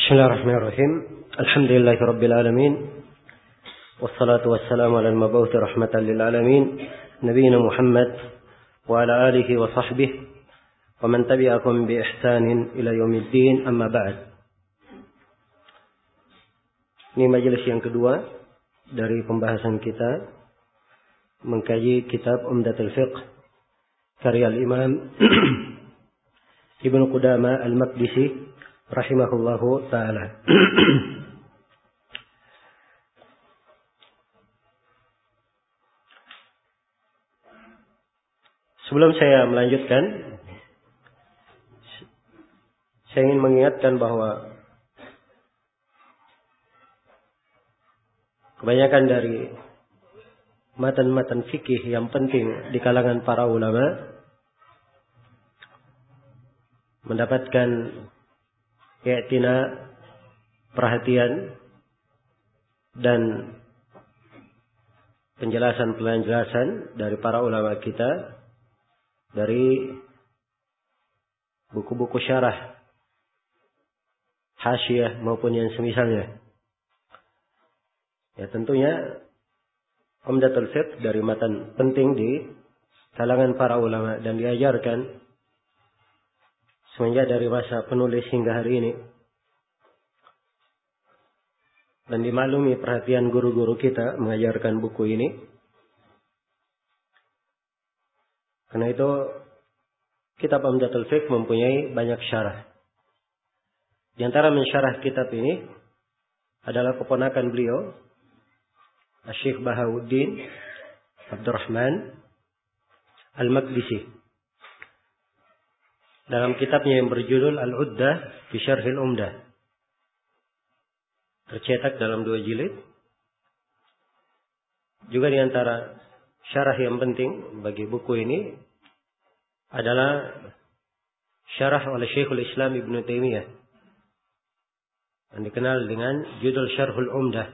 Bismillahirrahmanirrahim. Alhamdulillahirabbil alamin. Wassalatu wassalamu ala al-mab'uts rahmatan lil alamin, nabiyina Muhammad wa ala alihi wa sahbihi wa man tabi'akum bi ihsanin ila yaumiddin, amma ba'd. Ini majelis yang kedua dari pembahasan kita mengkaji kitab Umdatul Fiqh karya al-Imam Ibnu Qudamah al-Maqdisi rahimahullahu ta'ala. Sebelum saya melanjutkan, saya ingin mengingatkan bahwa kebanyakan dari matan-matan fikih yang penting di kalangan para ulama mendapatkan i'tina, perhatian dan penjelasan dari para ulama kita, dari buku-buku syarah, hasyiyah maupun yang semisalnya. Ya, tentunya Umdatul Fiqh dari matan penting di kalangan para ulama dan diajarkan semenjak dari masa penulis hingga hari ini, dan dimaklumi perhatian guru-guru kita mengajarkan buku ini. Karena itu kitab Umdatul Fiqh mempunyai banyak syarah. Di antara mensyarah kitab ini adalah keponakan beliau, Syekh Bahauddin Abdurrahman Al-Maqdisi, dalam kitabnya yang berjudul Al-Uddah fi Syarhil Umdah, tercetak dalam 2 jilid. Juga di antara syarah yang penting bagi buku ini adalah syarah oleh Syekhul Islam Ibnu Taimiyah yang dikenal dengan judul Syarhul Umdah.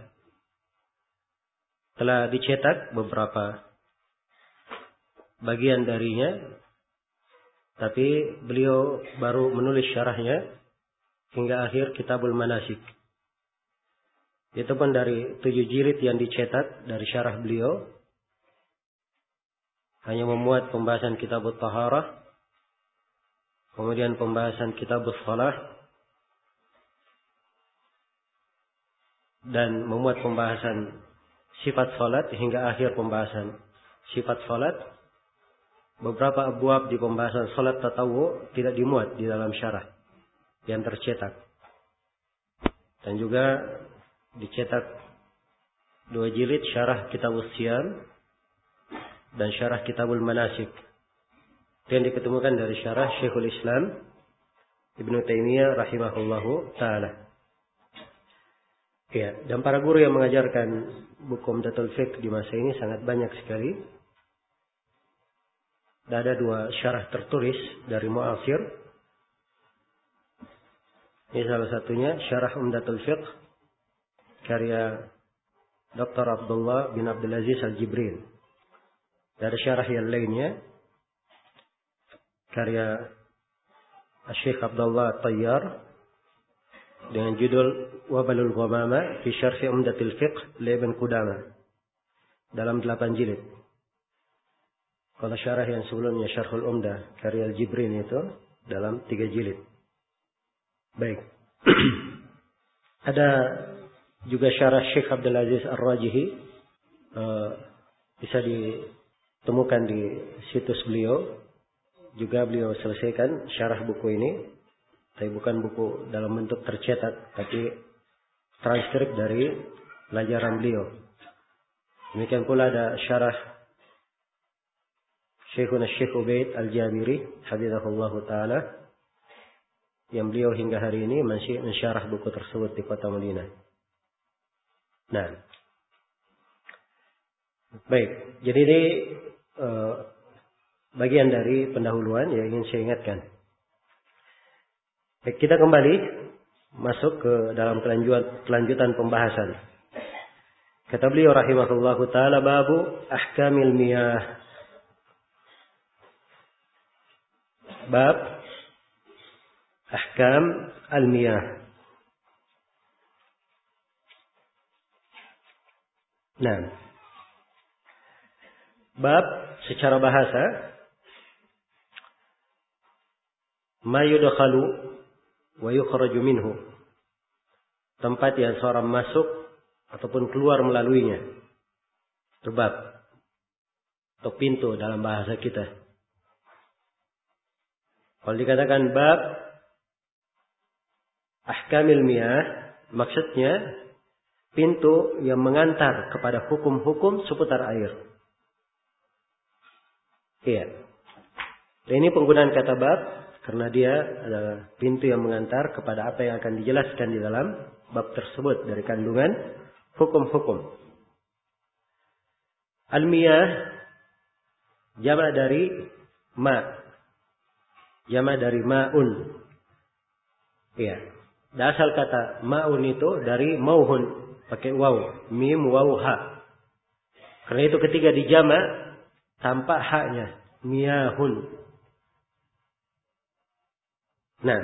Telah dicetak beberapa bagian darinya, tapi beliau baru menulis syarahnya hingga akhir Kitabul Manasik. Itu pun dari 7 jilid yang dicetak dari syarah beliau, hanya memuat pembahasan Kitabut Taharah, kemudian pembahasan Kitabus Shalah, dan memuat pembahasan sifat salat hingga akhir pembahasan sifat salat. Beberapa abwab di pembahasan salat tatawwu tidak dimuat di dalam syarah yang tercetak. Dan juga dicetak 2 jilid syarah Kitabus Siyam dan syarah Kitabul Manasik. Itu yang diketemukan dari syarah Syekhul Islam Ibnu Taimiyah rahimahullahu ta'ala. Ya, dan para guru yang mengajarkan buku Umdatul Fiqh di masa ini sangat banyak sekali. Dan ada 2 syarah tertulis dari mu'asir. Ini salah satunya syarah Umdatul Fiqh karya Dr. Abdullah bin Abdul Aziz Al-Jibril. Dari syarah yang lainnya karya Syekh Abdullah Tayyar dengan judul Wabalul Ghamama fi Syarh Umdatul Fiqh li Ibnu Qudamah dalam 8 jilid. Kalau syarah yang sebelumnya Syarhul Umdah karya Al-Jibrin itu dalam 3 jilid. Baik. Ada juga syarah Syekh Abdul Aziz Ar-Rajihi, bisa ditemukan di situs beliau. Juga beliau selesaikan syarah buku ini, tapi bukan buku dalam bentuk tercetak, tapi transkrip dari pelajaran beliau. Demikian pula ada syarah Syekhuna Syekh Ubaid Al-Jabiri hafizahullahu ta'ala, yang beliau hingga hari ini masih mensyarah buku tersebut di kota Madinah. Nah, baik, jadi ini bagian dari pendahuluan yang ingin saya ingatkan. Baik, kita kembali masuk ke dalam kelanjutan pembahasan. Kata beliau rahimahullahu ta'ala, babu ahkamil miyah. Bab ahkam al-miyah. Nah, bab secara bahasa ma yudkhalu wa yukhraju minhu. Tempat yang seorang masuk ataupun keluar melaluinya. Itu bab atau pintu dalam bahasa kita. Kalau dikatakan bab ahkamil miyah, maksudnya pintu yang mengantar kepada hukum-hukum seputar air. Iya. Dan ini penggunaan kata bab karena dia adalah pintu yang mengantar kepada apa yang akan dijelaskan di dalam bab tersebut dari kandungan hukum-hukum. Al-miyah jamak dari ma. Jamak dari ma'un. Iya. Asal kata ma'un itu dari mauhun. Pakai waw. Mim, waw, ha. Karena itu ketika dijamak tampak haknya. Miyahun. Nah.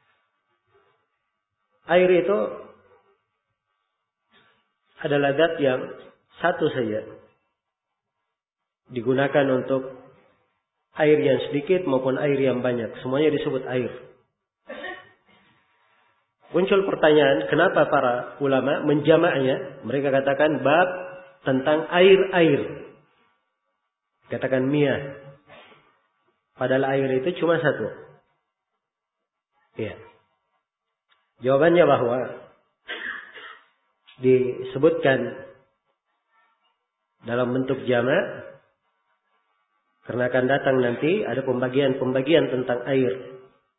Air itu adalah zat yang satu saja. Digunakan untuk air yang sedikit maupun air yang banyak. Semuanya disebut air. Muncul pertanyaan, kenapa para ulama menjamaknya? Mereka katakan bab tentang air-air. Katakan miyah. Padahal air itu cuma satu. Iya. Jawabannya bahwa disebutkan dalam bentuk jamak karena akan datang nanti ada pembagian-pembagian tentang air.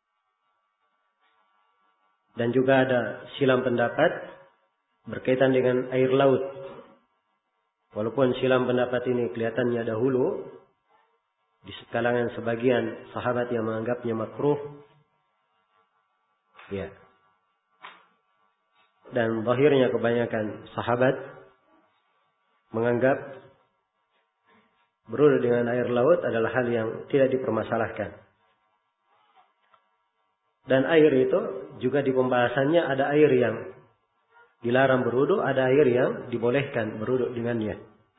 Dan juga ada silam pendapat berkaitan dengan air laut. Walaupun silam pendapat ini kelihatannya dahulu di kalangan sebagian sahabat yang menganggapnya makruh. Ya. Dan zahirnya kebanyakan sahabat menganggap berwudu dengan air laut adalah hal yang tidak dipermasalahkan. Dan air itu juga di pembahasannya ada air yang dilarang berwudu, ada air yang dibolehkan berwudu dengannya.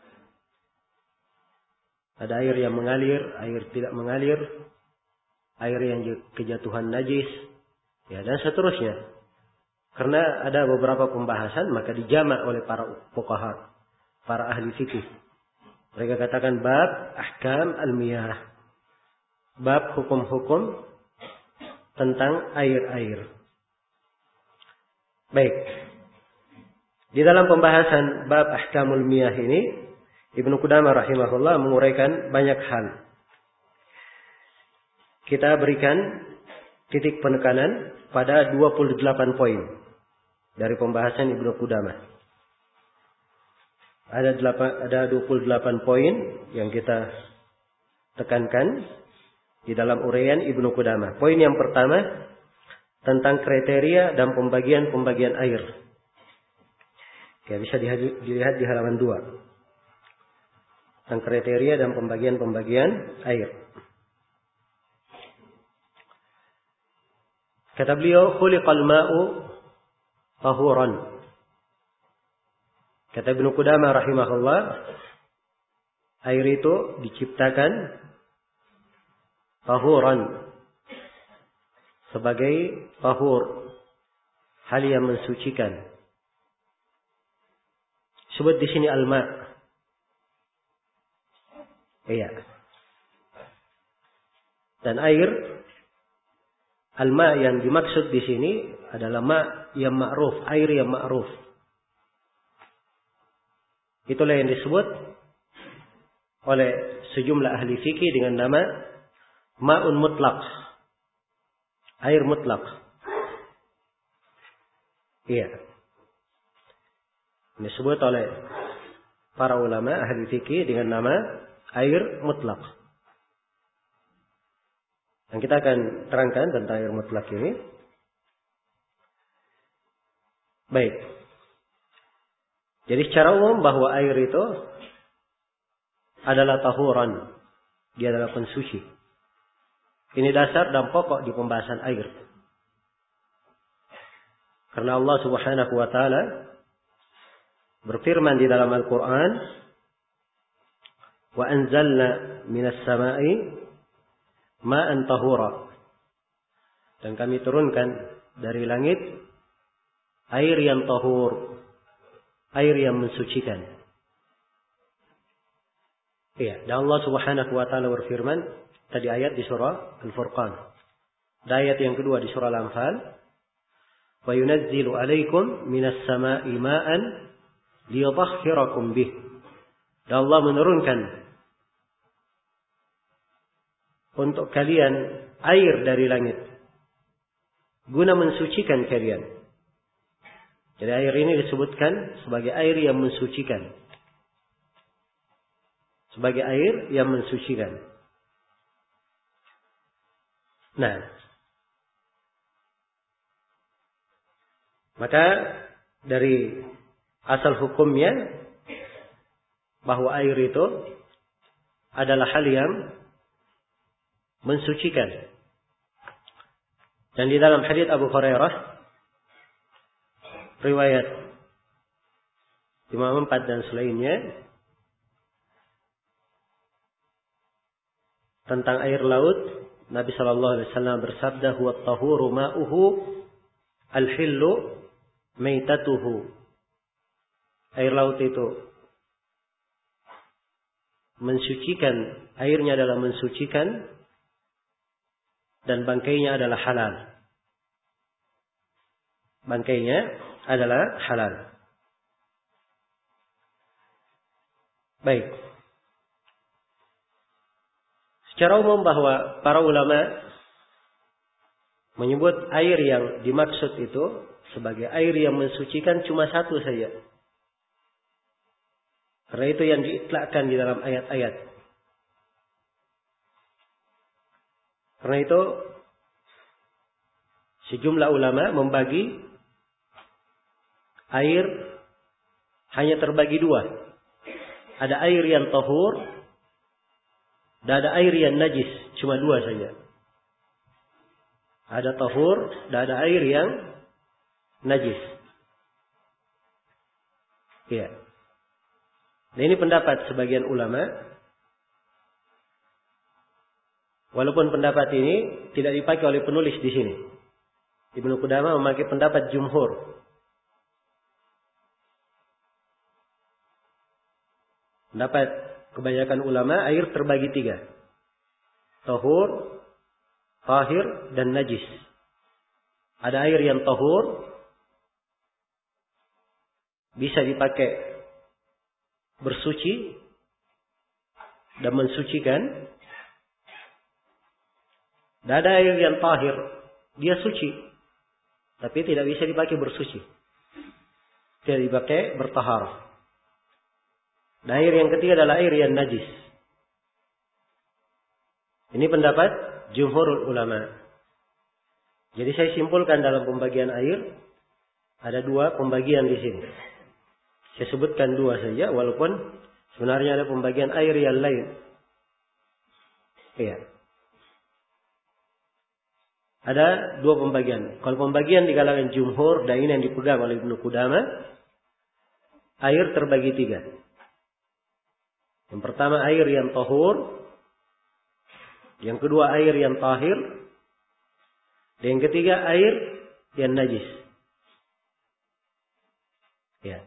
Ada air yang mengalir, air tidak mengalir, air yang kejatuhan najis, ya dan seterusnya. Karena ada beberapa pembahasan maka dijamak oleh para fuqaha, para ahli fikih. Mereka katakan bab ahkam al-miyah. Bab hukum-hukum tentang air-air. Baik. Di dalam pembahasan bab ahkamul miyah ini, Ibnu Qudamah rahimahullah menguraikan banyak hal. Kita berikan titik penekanan pada 28 poin dari pembahasan Ibnu Qudamah. Ada 28 poin yang kita tekankan di dalam uraian Ibnu Qudamah. Poin yang pertama tentang kriteria dan pembagian-pembagian air. Oke, bisa dilihat di halaman 2. Tentang kriteria dan pembagian-pembagian air. Kata beliau, khuliqal ma'u tahuran. Kata Ibnu Qudamah rahimahullah, air itu diciptakan tahuran sebagai tahur, hal yang mensucikan. Sebut di sini al-ma. Iya. Dan air al-ma yang dimaksud di sini adalah ma yang ma'ruf, air yang ma'ruf. Itulah yang disebut oleh sejumlah ahli fikih dengan nama ma'un mutlaq. Air mutlaq. Iya. Disebut oleh para ulama ahli fikih dengan nama air mutlaq. Dan kita akan terangkan tentang air mutlaq ini. Baik. Jadi secara umum bahwa air itu adalah tahuran. Dia adalah pensuci. Ini dasar dan pokok di pembahasan air. Karena Allah Subhanahu wa taala berfirman di dalam Al-Quran, wa anzalna minas sama'i ma'an tahura. Dan kami turunkan dari langit air yang tahur, air yang mensucikan. Iya, dan Allah Subhanahu wa taala berfirman tadi ayat di surah Al-Furqan. Dan ayat yang kedua di surah Al-Anfal, wa yunazzilu 'alaikum minas sama'i ma'an liyutahhirakum bih. Dan Allah menurunkan untuk kalian air dari langit guna mensucikan kalian. Jadi air ini disebutkan sebagai air yang mensucikan. Sebagai air yang mensucikan. Nah, maka dari asal hukumnya bahwa air itu adalah hal yang mensucikan. Dan di dalam hadits Abu Hurairah riwayat Imam 4 dan selainnya tentang air laut, Nabi sallallahu alaihi wasallam bersabda, huwa at-tahuru ma'uhu al-hillu maitatuhu. Air laut itu mensucikan, airnya adalah mensucikan dan bangkainya adalah halal. Bangkainya adalah halal. Baik. Secara umum bahwa para ulama menyebut air yang dimaksud itu sebagai air yang mensucikan cuma satu saja. Karena itu yang diitlakkan di dalam ayat-ayat. Karena itu sejumlah ulama membagi air hanya terbagi dua. Ada air yang tahur dan ada air yang najis. Cuma dua saja. Ada tahur dan ada air yang najis. Ya. Dan ini pendapat sebagian ulama. Walaupun pendapat ini tidak dipakai oleh penulis di sini. Ibnu Qudamah memakai pendapat jumhur. Pendapat kebanyakan ulama air terbagi tiga. Tahur, tahir, dan najis. Ada air yang tahur bisa dipakai bersuci dan mensucikan. Dan ada air yang tahir, dia suci, tapi tidak bisa dipakai bersuci. Tidak dipakai bertaharah. Dan air yang ketiga adalah air yang najis. Ini pendapat jumhur ulama. Jadi saya simpulkan dalam pembagian air, ada dua pembagian di sini. Saya sebutkan dua saja, walaupun sebenarnya ada pembagian air yang lain. Iya. Ada dua pembagian. Kalau pembagian di kalangan jumhur, dan ini yang dipegang oleh Ibnu Qudamah, air terbagi tiga. Yang pertama air yang tahur, yang kedua air yang tahir, dan yang ketiga air yang najis. Ya.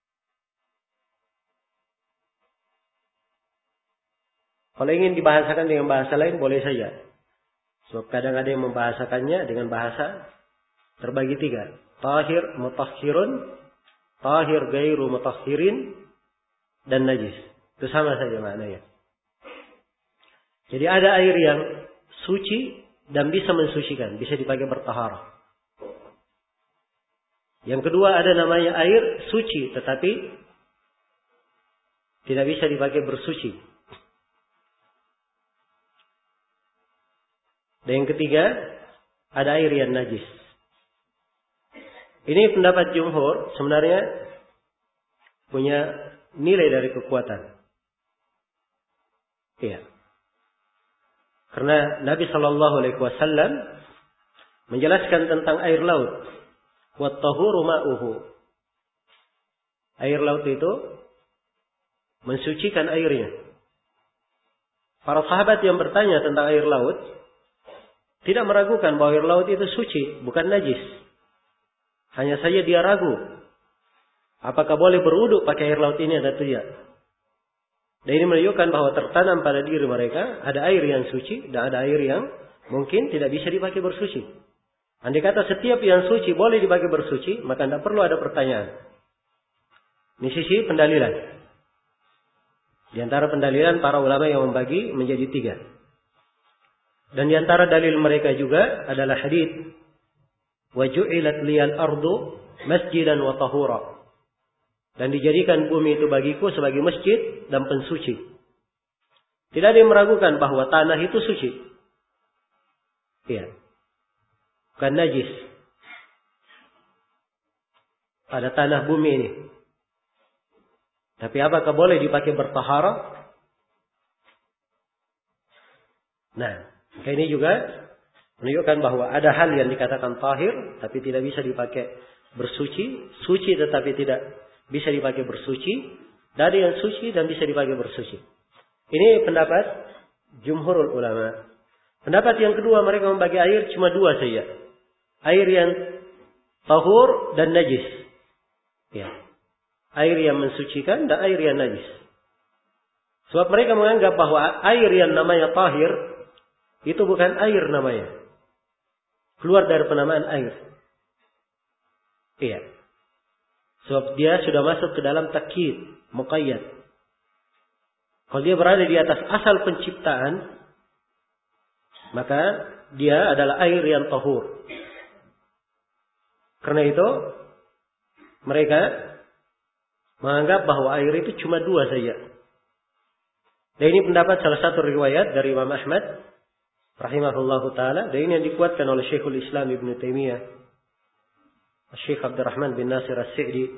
Kalau ingin dibahasakan dengan bahasa lain boleh saja. Sebab kadang ada yang membahasakannya dengan bahasa terbagi tiga. Tahir mutahhirun, tahir gairu mutahhirin, dan najis. Itu sama saja maknanya. Jadi ada air yang suci dan bisa mensucikan. Bisa dipakai bertaharah. Yang kedua ada namanya air suci. Tetapi tidak bisa dipakai bersuci. Dan yang ketiga ada air yang najis. Ini pendapat jumhur sebenarnya punya nilai dari kekuatan. Iya. Karena Nabi Shallallahu Alaihi Wasallam menjelaskan tentang air laut. Wat tahuru ma'uhu. Air laut itu mensucikan airnya. Para sahabat yang bertanya tentang air laut tidak meragukan bahwa air laut itu suci, bukan najis. Hanya saja dia ragu apakah boleh berwudu pakai air laut ini atau tidak. Dan ini menunjukkan bahwa tertanam pada diri mereka ada air yang suci dan ada air yang mungkin tidak bisa dipakai bersuci. Andai kata setiap yang suci boleh dipakai bersuci, maka tidak perlu ada pertanyaan. Ini sisi pendalilan. Di antara pendalilan para ulama yang membagi menjadi 3. Dan di antara dalil mereka juga adalah hadits wa ju'ilat liyal ardu masjidan wa tahura. Dan dijadikan bumi itu bagiku sebagai masjid dan pensuci. Tidak ada yang meragukan bahwa tanah itu suci. Iya. Bukan najis. Pada tanah bumi ini. Tapi apakah boleh dipakai bertaharah? Nah, ini juga menunjukkan bahwa ada hal yang dikatakan tahir, tapi tidak bisa dipakai bersuci. Suci tetapi tidak bisa dipakai bersuci. Dan ada yang suci dan bisa dipakai bersuci. Ini pendapat jumhurul ulama. Pendapat yang kedua, mereka membagi air cuma 2 saja. Air yang tahur dan najis. Ya. Air yang mensucikan dan air yang najis. Sebab mereka menganggap bahwa air yang namanya tahir itu bukan air namanya. Keluar dari penamaan air. Iya. Sebab dia sudah masuk ke dalam takyid, muqayyad. Kalau dia berada di atas asal penciptaan, maka dia adalah air yang tahur. Karena itu mereka menganggap bahwa air itu cuma 2 saja. Dan ini pendapat salah satu riwayat dari Imam Ahmad rahimahullahu taala, dan ini yang dikuatkan oleh Syekhul Islam Ibn Taimiyah, Syekh Abdurrahman bin Nasir As-Sa'di,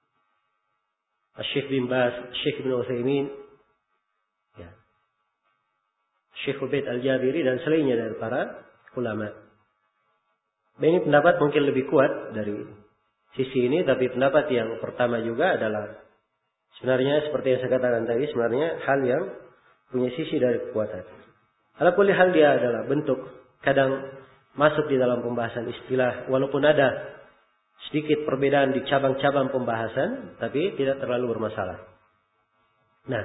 Syekh bin Baz, Syekh Ibn Utsaimin, ya, Syekh Ubaid Al-Jabiri dan selainnya dari para ulama. Dan ini pendapat mungkin lebih kuat dari sisi ini, tapi pendapat yang pertama juga adalah sebenarnya seperti yang saya katakan tadi, sebenarnya hal yang punya sisi dari kekuatan. Walaupun hal dia adalah bentuk kadang masuk di dalam pembahasan istilah, walaupun ada sedikit perbedaan di cabang-cabang pembahasan, tapi tidak terlalu bermasalah. Nah,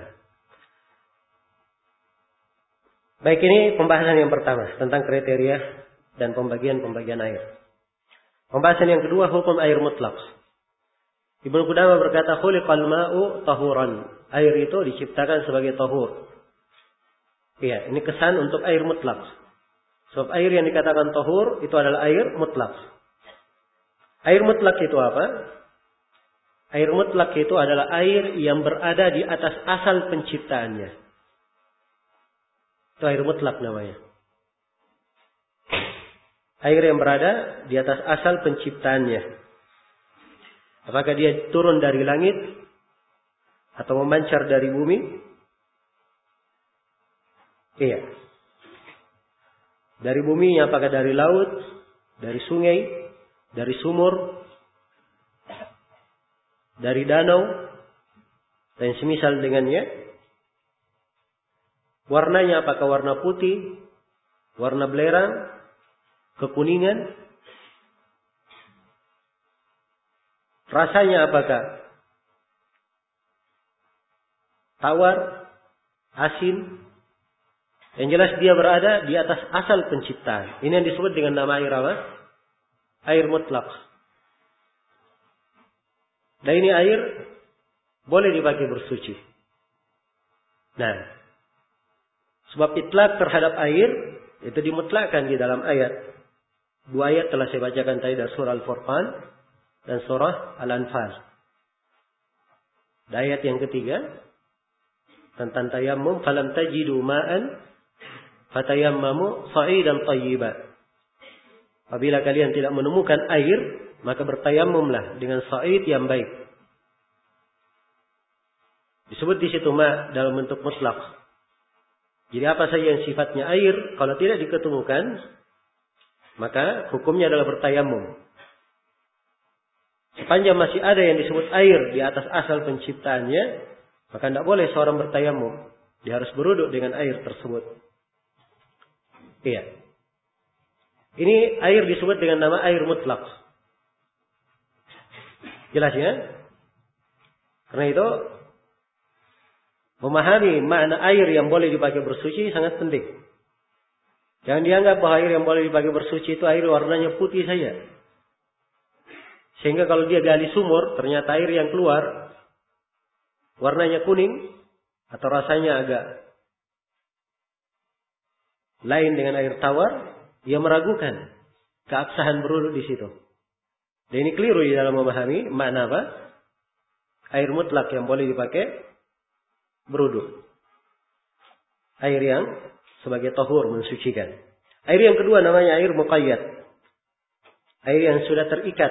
baik, ini pembahasan yang pertama tentang kriteria dan pembagian air. Pembahasan yang kedua, hukum air mutlak. Ibnu Qudamah berkata, khuliqal ma'u tahuran. Air itu diciptakan sebagai tahur. Iya, ini kesan untuk air mutlak. Sebab air yang dikatakan tahur itu adalah air mutlak. Air mutlak itu apa? Air mutlak itu adalah air yang berada di atas asal penciptaannya. Itu air mutlak namanya. Air yang berada di atas asal penciptaannya. Apakah dia turun dari langit atau memancar dari bumi? Iya. Dari bumi, apakah dari laut, dari sungai, dari sumur, dari danau, dan semisal dengannya? Warnanya apakah warna putih, warna belerang, kekuningan? Rasanya apakah tawar, asin? Yang jelas dia berada di atas asal penciptaan. Ini yang disebut dengan nama air apa? Air mutlak. Dan ini air boleh dipakai bersuci. Nah, sebab itlak terhadap air itu dimutlakkan di dalam ayat. 2 ayat telah saya bacakan tadi dari surah Al-Furqan dan surah Al-Anfal. Dan ayat yang ketiga tentang tayammum, falam tajidu ma'an fatayammamu sa'idan thayyiban. Apabila kalian tidak menemukan air, maka bertayammumlah dengan sa'id yang baik. Disebut di situ ma dalam bentuk mutlak. Jadi apa saja yang sifatnya air, kalau tidak diketemukan, maka hukumnya adalah bertayammum. sepanjang masih ada yang disebut air di atas asal penciptaannya, maka tidak boleh seorang bertayamum. Dia harus berwudu dengan air tersebut. Iya. Ini air disebut dengan nama air mutlak. Jelas ya? Karena itu memahami makna air yang boleh dipakai bersuci sangat penting. Jangan dianggap bahwa air yang boleh dipakai bersuci itu air warnanya putih saja. Sehingga kalau dia gali sumur, ternyata air yang keluar warnanya kuning atau rasanya agak lain dengan air tawar, ia meragukan keabsahan berwudu di situ. Dan ini keliru di dalam memahami makna apa? Air mutlak yang boleh dipakai berwudu. Air yang sebagai tahur mensucikan. Air yang kedua namanya air muqayyad. Air yang sudah terikat.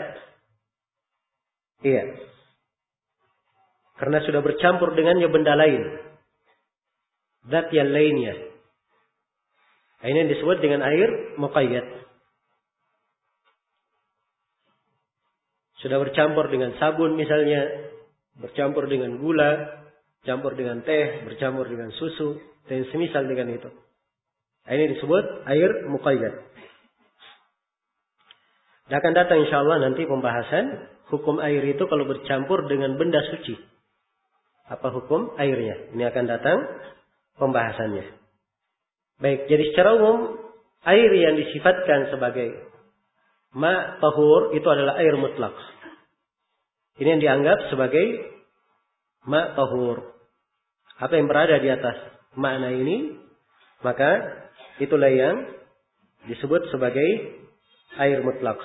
Iya. Karena sudah bercampur dengannya benda lain. Zat yang lainnya. Ini yang disebut dengan air muqayyad. Sudah bercampur dengan sabun misalnya. Bercampur dengan gula. Campur dengan teh. Bercampur dengan susu. Dan semisal dengan itu. Ini disebut air muqayyad. Dan akan datang insyaAllah nanti pembahasan. Hukum air itu kalau bercampur dengan benda suci. Apa hukum airnya? Ini akan datang pembahasannya. Baik, jadi secara umum air yang disifatkan sebagai ma' tahur itu adalah air mutlak. Ini yang dianggap sebagai ma' tahur. Apa yang berada di atas makna ini, maka itulah yang disebut sebagai air mutlak.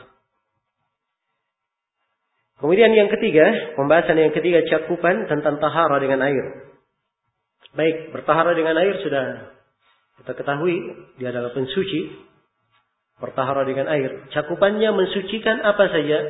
Kemudian yang ketiga, pembahasan yang ketiga cakupan tentang tahara dengan air. Baik, bertahara dengan air sudah kita ketahui, dia adalah pensuci. Bertahara dengan air. Cakupannya mensucikan apa saja?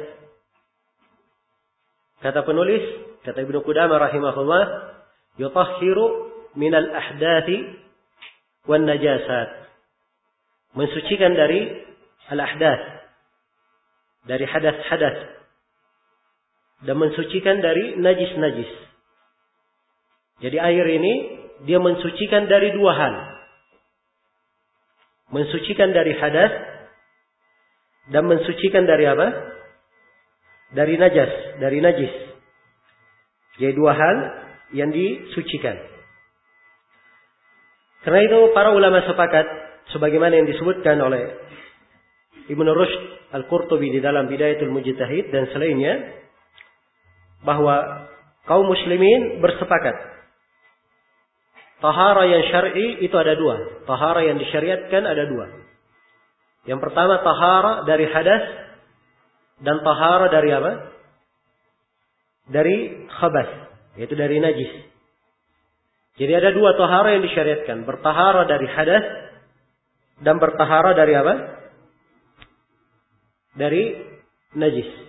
Kata penulis, kata Ibnu Qudamah rahimahullah, yutahhiru minal ahdathi wan najasat. Mensucikan dari al-ahdath. Dari hadas-hadas. Dan mensucikan dari najis-najis. Jadi air ini dia mensucikan dari dua hal. Mensucikan dari hadas dan mensucikan dari apa? Dari najas, dari najis. Jadi dua hal yang disucikan. Karena itu para ulama sepakat sebagaimana yang disebutkan oleh Ibnu Rushd Al-Qurtubi di dalam Bidayatul Mujtahid dan selainnya, bahwa kaum muslimin bersepakat tahara yang syar'i itu ada dua. Tahara yang disyariatkan ada dua. Yang pertama tahara dari hadas dan tahara dari apa? Dari khabas, yaitu dari najis. Jadi ada dua tahara yang disyariatkan, bertahara dari hadas dan bertahara dari apa? Dari najis.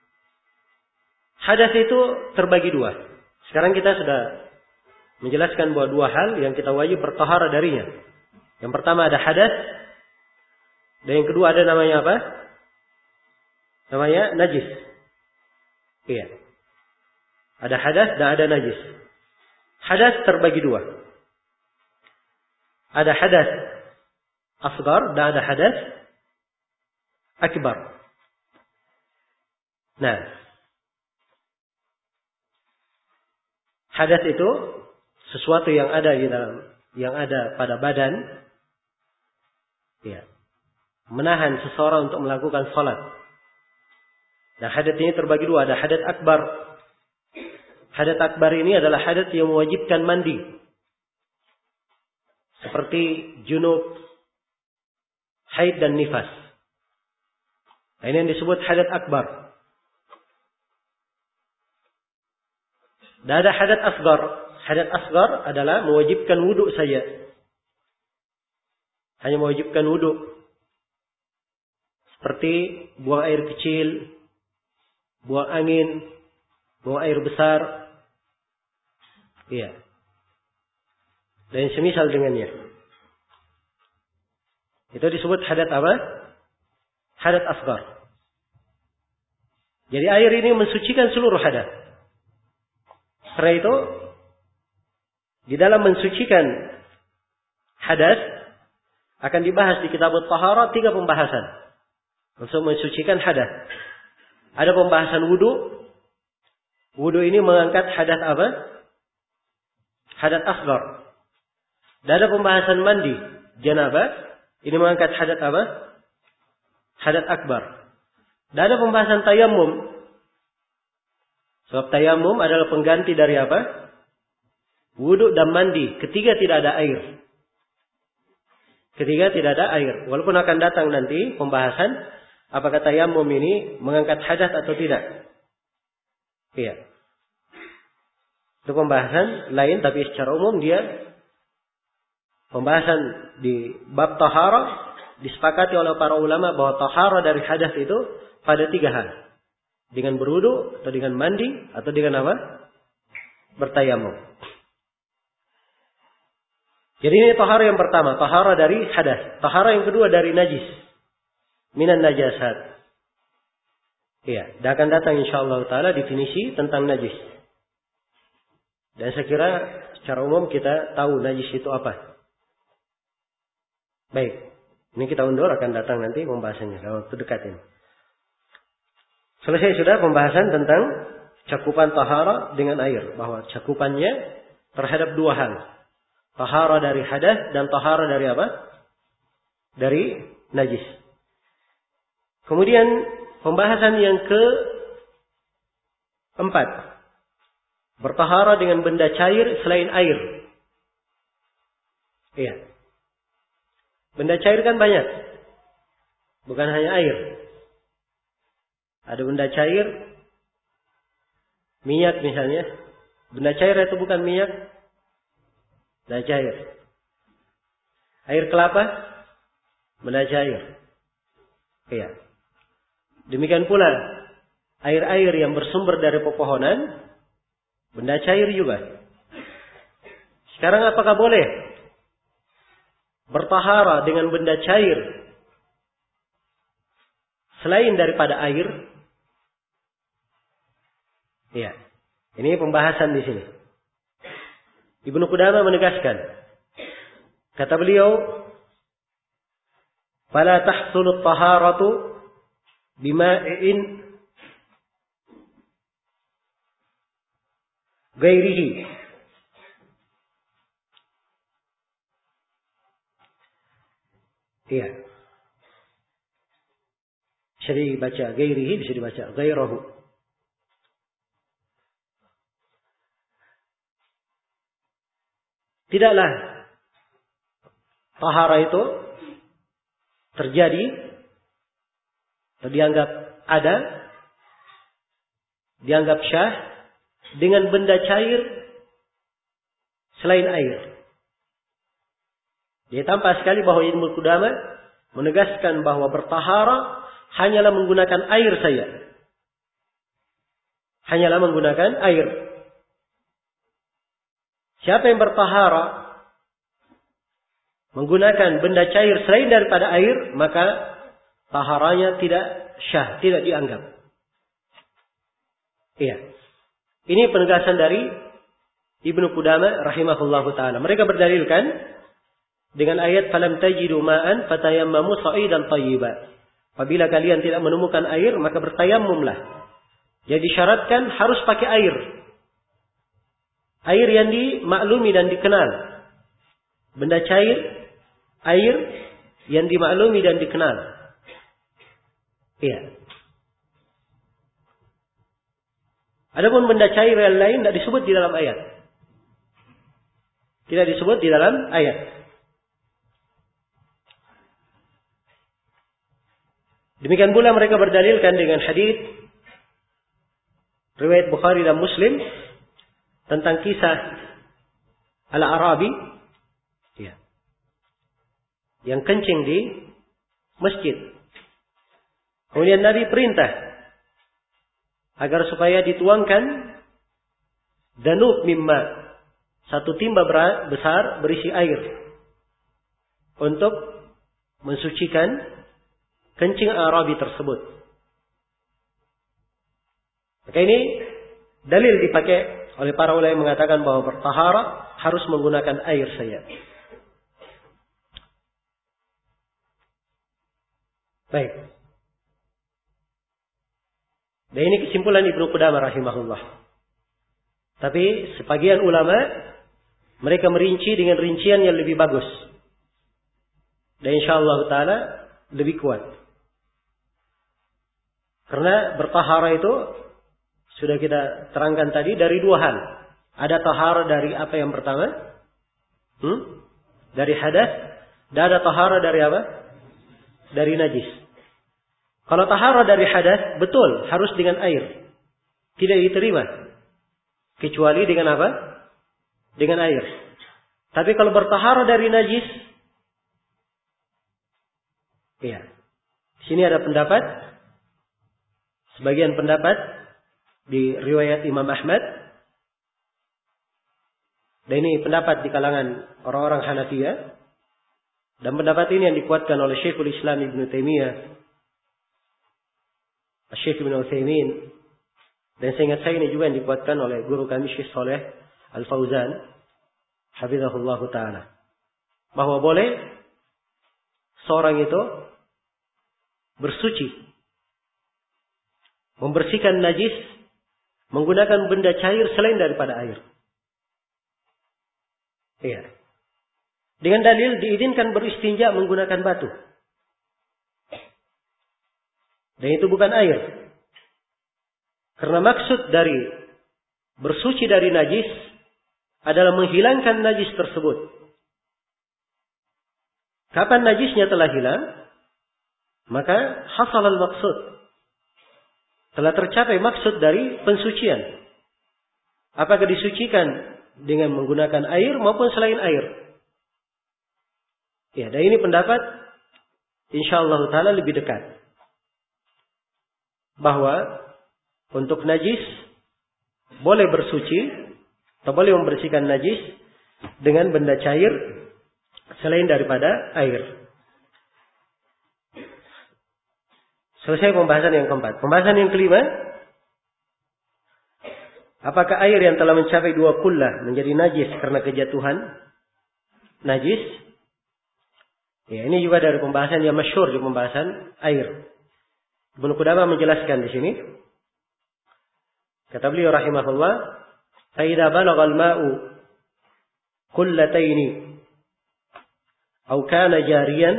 Hadas itu terbagi dua. Sekarang kita sudah menjelaskan bahwa dua hal yang kita wajib bertahara darinya. Yang pertama ada hadas. Dan yang kedua ada namanya apa? Namanya najis. Iya. Ada hadas dan ada najis. Hadas terbagi dua. Ada hadas asghar dan ada hadas akbar. Nah, hadas itu sesuatu yang ada di dalam, yang ada pada badan, ya, menahan seseorang untuk melakukan salat. Nah, hadas ini terbagi dua, ada hadas akbar. Hadas akbar ini adalah hadas yang mewajibkan mandi, seperti junub, haid dan nifas. Nah, ini yang disebut hadas akbar. Dan ada hadas asghar. Hadas asghar adalah mewajibkan wudu saja. Hanya mewajibkan wudu. Seperti buang air kecil, buang angin, buang air besar. Iya. Dan semisal dengannya. Itu disebut hadas apa? Hadas asghar. Jadi air ini mensucikan seluruh hadas. Karena itu di dalam mensucikan hadas akan dibahas di kitab At-Taharah 3 pembahasan untuk mensucikan hadas. Ada pembahasan wudu. Wudu ini mengangkat hadas apa? Hadas asghar. Dan ada pembahasan mandi janabah. Ini mengangkat hadas apa? Hadas akbar. Dan ada pembahasan tayammum. Sebab tayammum adalah pengganti dari apa? Wudu dan mandi ketika tidak ada air. Ketika tidak ada air. Walaupun akan datang nanti pembahasan apakah tayammum ini mengangkat hadas atau tidak. Iya. Itu pembahasan lain, tapi secara umum dia pembahasan di bab taharah disepakati oleh para ulama bahwa taharah dari hadas itu pada 3 hal. Dengan berwudu atau dengan mandi atau dengan apa? Bertayamum. Jadi ini taharah yang pertama, taharah dari hadas. Taharah yang kedua dari najis. Minan najasat. Iya, dan akan datang insyaallah taala definisi tentang najis. Dan saya kira secara umum kita tahu najis itu apa. Baik, ini kita undur, akan datang nanti pembahasannya dalam waktu dekat ini. Selesai sudah pembahasan tentang cakupan taharah dengan air, bahwa cakupannya terhadap 2 hal. Taharah dari hadas dan taharah dari apa? Dari najis. Kemudian pembahasan yang ke-4. Bertaharah dengan benda cair selain air. Iya. Benda cair kan banyak. Bukan hanya air. Ada benda cair. Minyak misalnya. Benda cair itu bukan minyak. Benda cair. Air kelapa. Benda cair. Iya. Demikian pula air-air yang bersumber dari pepohonan, benda cair juga. Sekarang apakah boleh bertaharah dengan benda cair selain daripada air? Iya. Ini pembahasan di sini. Ibnu Qudamah menegaskan, kata beliau, "Fala tahsulu at-taharatu bima'in ghairihi." Iya. Bisa dibaca ghairihi, bisa dibaca ghairahu. Tidaklah taharah itu terjadi atau dianggap ada, dianggap syah dengan benda cair selain air. Dia tampak sekali bahwa Ibnu Qudamah menegaskan bahwa bertaharah hanyalah menggunakan air saja. Hanyalah menggunakan air. Siapa yang bertaharah menggunakan benda cair selain daripada air, maka taharanya tidak syah, tidak dianggap. Iya. Ini penegasan dari Ibnu Qudamah rahimahullahu taala. Mereka berdalilkan dengan ayat falam tajidu ma'an fatayammamu sa'idan thayyiba. Apabila kalian tidak menemukan air, maka bertayammumlah. Jadi syaratkan harus pakai air. Air yang dimaklumi dan dikenal. Benda cair, air yang dimaklumi dan dikenal. Iya. Adapun benda cair yang lain tidak disebut di dalam ayat. Tidak disebut di dalam ayat. Demikian pula mereka berdalilkan dengan hadis riwayat Bukhari dan Muslim tentang kisah Al-Arabi, ya, yang kencing di masjid. Kemudian Nabi perintah agar supaya dituangkan danub mimma, satu timba besar berisi air untuk mensucikan kencing Arabi tersebut. Maka ini dalil dipakai oleh para ulama yang mengatakan bahwa bertaharah harus menggunakan air saja. Baik. Dan ini kesimpulan Ibnu Qudamah rahimahullah. Tapi sebagian ulama mereka merinci dengan rincian yang lebih bagus. Dan insyaallah taala lebih kuat. Karena bertaharah itu sudah kita terangkan tadi dari dua hal. Ada taharah dari apa yang pertama? Dari hadas. Dan ada taharah dari apa? Dari najis. Kalau taharah dari hadas, betul, harus dengan air. Tidak diterima. Kecuali dengan apa? Dengan air. Tapi kalau bertaharah dari najis, iya. Sini ada pendapat. Sebagian pendapat di riwayat Imam Ahmad. Dan ini pendapat di kalangan orang-orang Hanafiyah. Dan pendapat ini yang dikuatkan oleh Syekhul Islam Ibn Taimiyah, Syekh Ibn Utsaimin, dan seingat saya ini juga yang dikuatkan oleh guru kami Syekh Saleh Al-Fauzan, hafizahullah taala, bahwa boleh seorang itu bersuci, membersihkan najis menggunakan benda cair selain daripada air. Iya. Dengan dalil diizinkan beristinja menggunakan batu. Dan itu bukan air. Karena maksud dari bersuci dari najis adalah menghilangkan najis tersebut. Kapan najisnya telah hilang, maka hasal al-maqsud. Telah tercapai maksud dari pensucian. Apakah disucikan dengan menggunakan air maupun selain air. Ya, dan ini pendapat insyaallah taala lebih dekat. Bahwa untuk najis boleh bersuci atau boleh membersihkan najis dengan benda cair selain daripada air. Selesai pembahasan yang keempat. Pembahasan yang kelima, apakah air yang telah mencapai 2 kullah menjadi najis karena kejatuhan najis? Ya, ini juga dari pembahasan yang masyhur di pembahasan air. Ibnu Qudamah menjelaskan di sini. Kata beliau rahimahullah, "Fa idza balagha al-ma'u qullatayn aw kana jariyan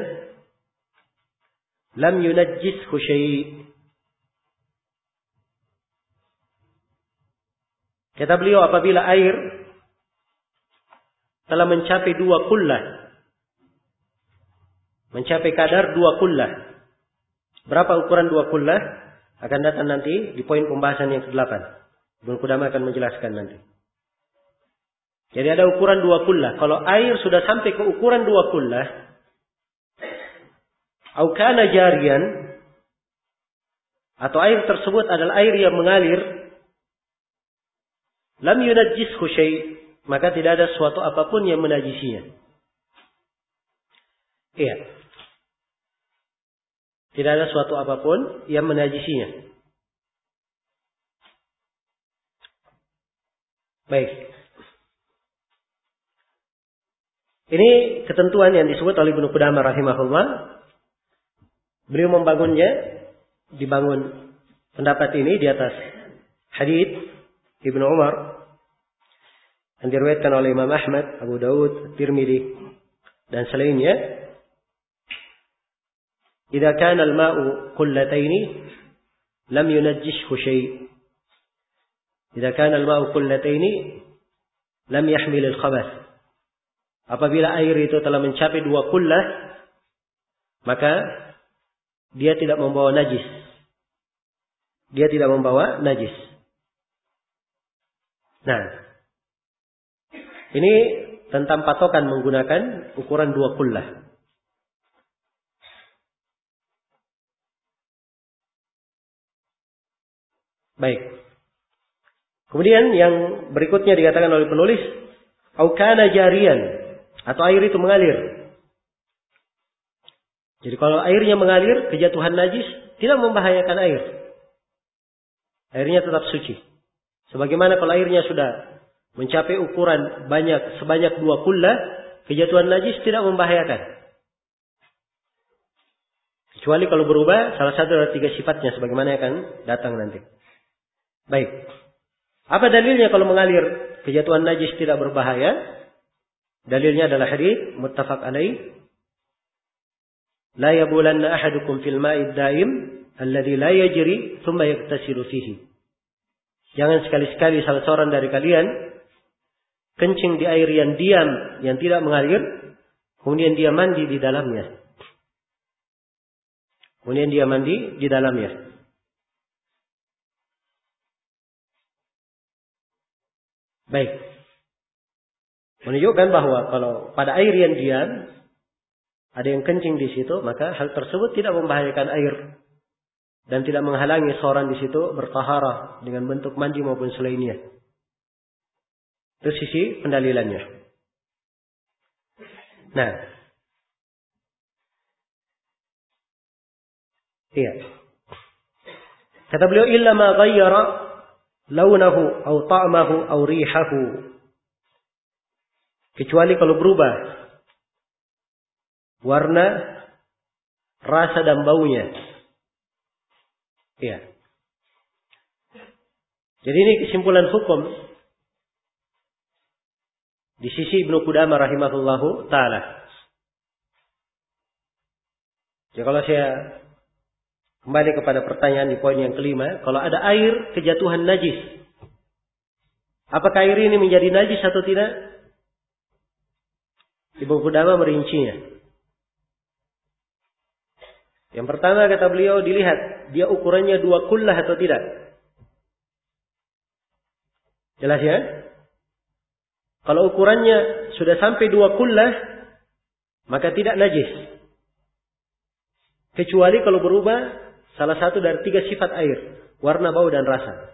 lam yunajjishu syai'." Kata beliau, apabila air telah mencapai 2 kullah, mencapai kadar 2 kullah. Berapa ukuran 2 kullah? Akan datang nanti di poin pembahasan yang ke-8. Ibnu Qudamah akan menjelaskan nanti. Jadi ada ukuran 2 kullah. Kalau air sudah sampai ke ukuran 2 kullah, au kana jariyan, atau air tersebut adalah air yang mengalir, lam yunajjishu syai', maka tidak ada suatu apapun yang menajisinya. Iya. Tidak ada suatu apapun yang menajisinya. Baik. Ini ketentuan yang disebut oleh Ibnu Qudamah rahimahullah. Beliau membangunnya, dibangun pendapat ini di atas hadits Ibnu Umar yang diriwayatkan oleh Imam Ahmad, Abu Daud, Tirmidzi dan selainnya. إذا كان الماء قلتين لم ينجشه شيء. إذا كان الماء قلتين لم يحمل الخبث. Apabila air itu telah mencapai 2 kullah, maka dia tidak membawa najis. Dia tidak membawa najis. Nah, ini tentang patokan menggunakan ukuran 2 kullah. Baik. Kemudian yang berikutnya dikatakan oleh penulis, au kana jariyan, atau air itu mengalir. Jadi kalau airnya mengalir, kejatuhan najis tidak membahayakan air. Airnya tetap suci. Sebagaimana kalau airnya sudah mencapai ukuran sebanyak 2 kullah, kejatuhan najis tidak membahayakan. Kecuali kalau berubah salah satu dari 3 sifatnya sebagaimana yang akan datang nanti. Baik. Apa dalilnya kalau mengalir kejatuhan najis tidak berbahaya? Dalilnya adalah hadis muttafaq alaih. La yabulanna ahadukum fil ma'id daim alladhi la yajri thumma yaktasilu fihi. Jangan sekali-sekali salah seorang dari kalian kencing di air yang diam, yang tidak mengalir, kemudian dia mandi di dalamnya. Baik. Menunjukkan bahwa kalau pada air yang diam ada yang kencing di situ, maka hal tersebut tidak membahayakan air dan tidak menghalangi seorang di situ bertaharah dengan bentuk mandi maupun selainnya. Itu sisi pendalilannya. Nah, iya. Kata beliau, illa ma ghayyara launahu aw ta'amahu aw rihahu. Kecuali kalau berubah warna, rasa dan baunya. Iya. Jadi ini kesimpulan hukum di sisi Ibnu Qudamah rahimahullahu taala. Ya, kalau saya kembali kepada pertanyaan di poin yang kelima, kalau ada air kejatuhan najis, apakah air ini menjadi najis atau tidak? Ibnu Qudamah merincinya. Yang pertama kata beliau, dilihat dia ukurannya 2 kullah atau tidak. Jelas ya? Kalau ukurannya sudah sampai 2 kullah, maka tidak najis. Kecuali kalau berubah salah satu dari 3 sifat air, warna, bau, dan rasa.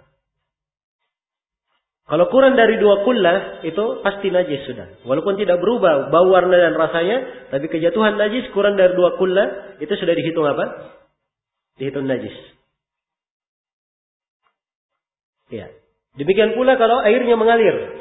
Kalau kurang dari 2 kullah, itu pasti najis sudah. Walaupun tidak berubah bau, warna, dan rasanya, tapi kejatuhan najis kurang dari 2 kullah, itu sudah dihitung apa? Dihitung najis. Ya. Demikian pula kalau airnya mengalir.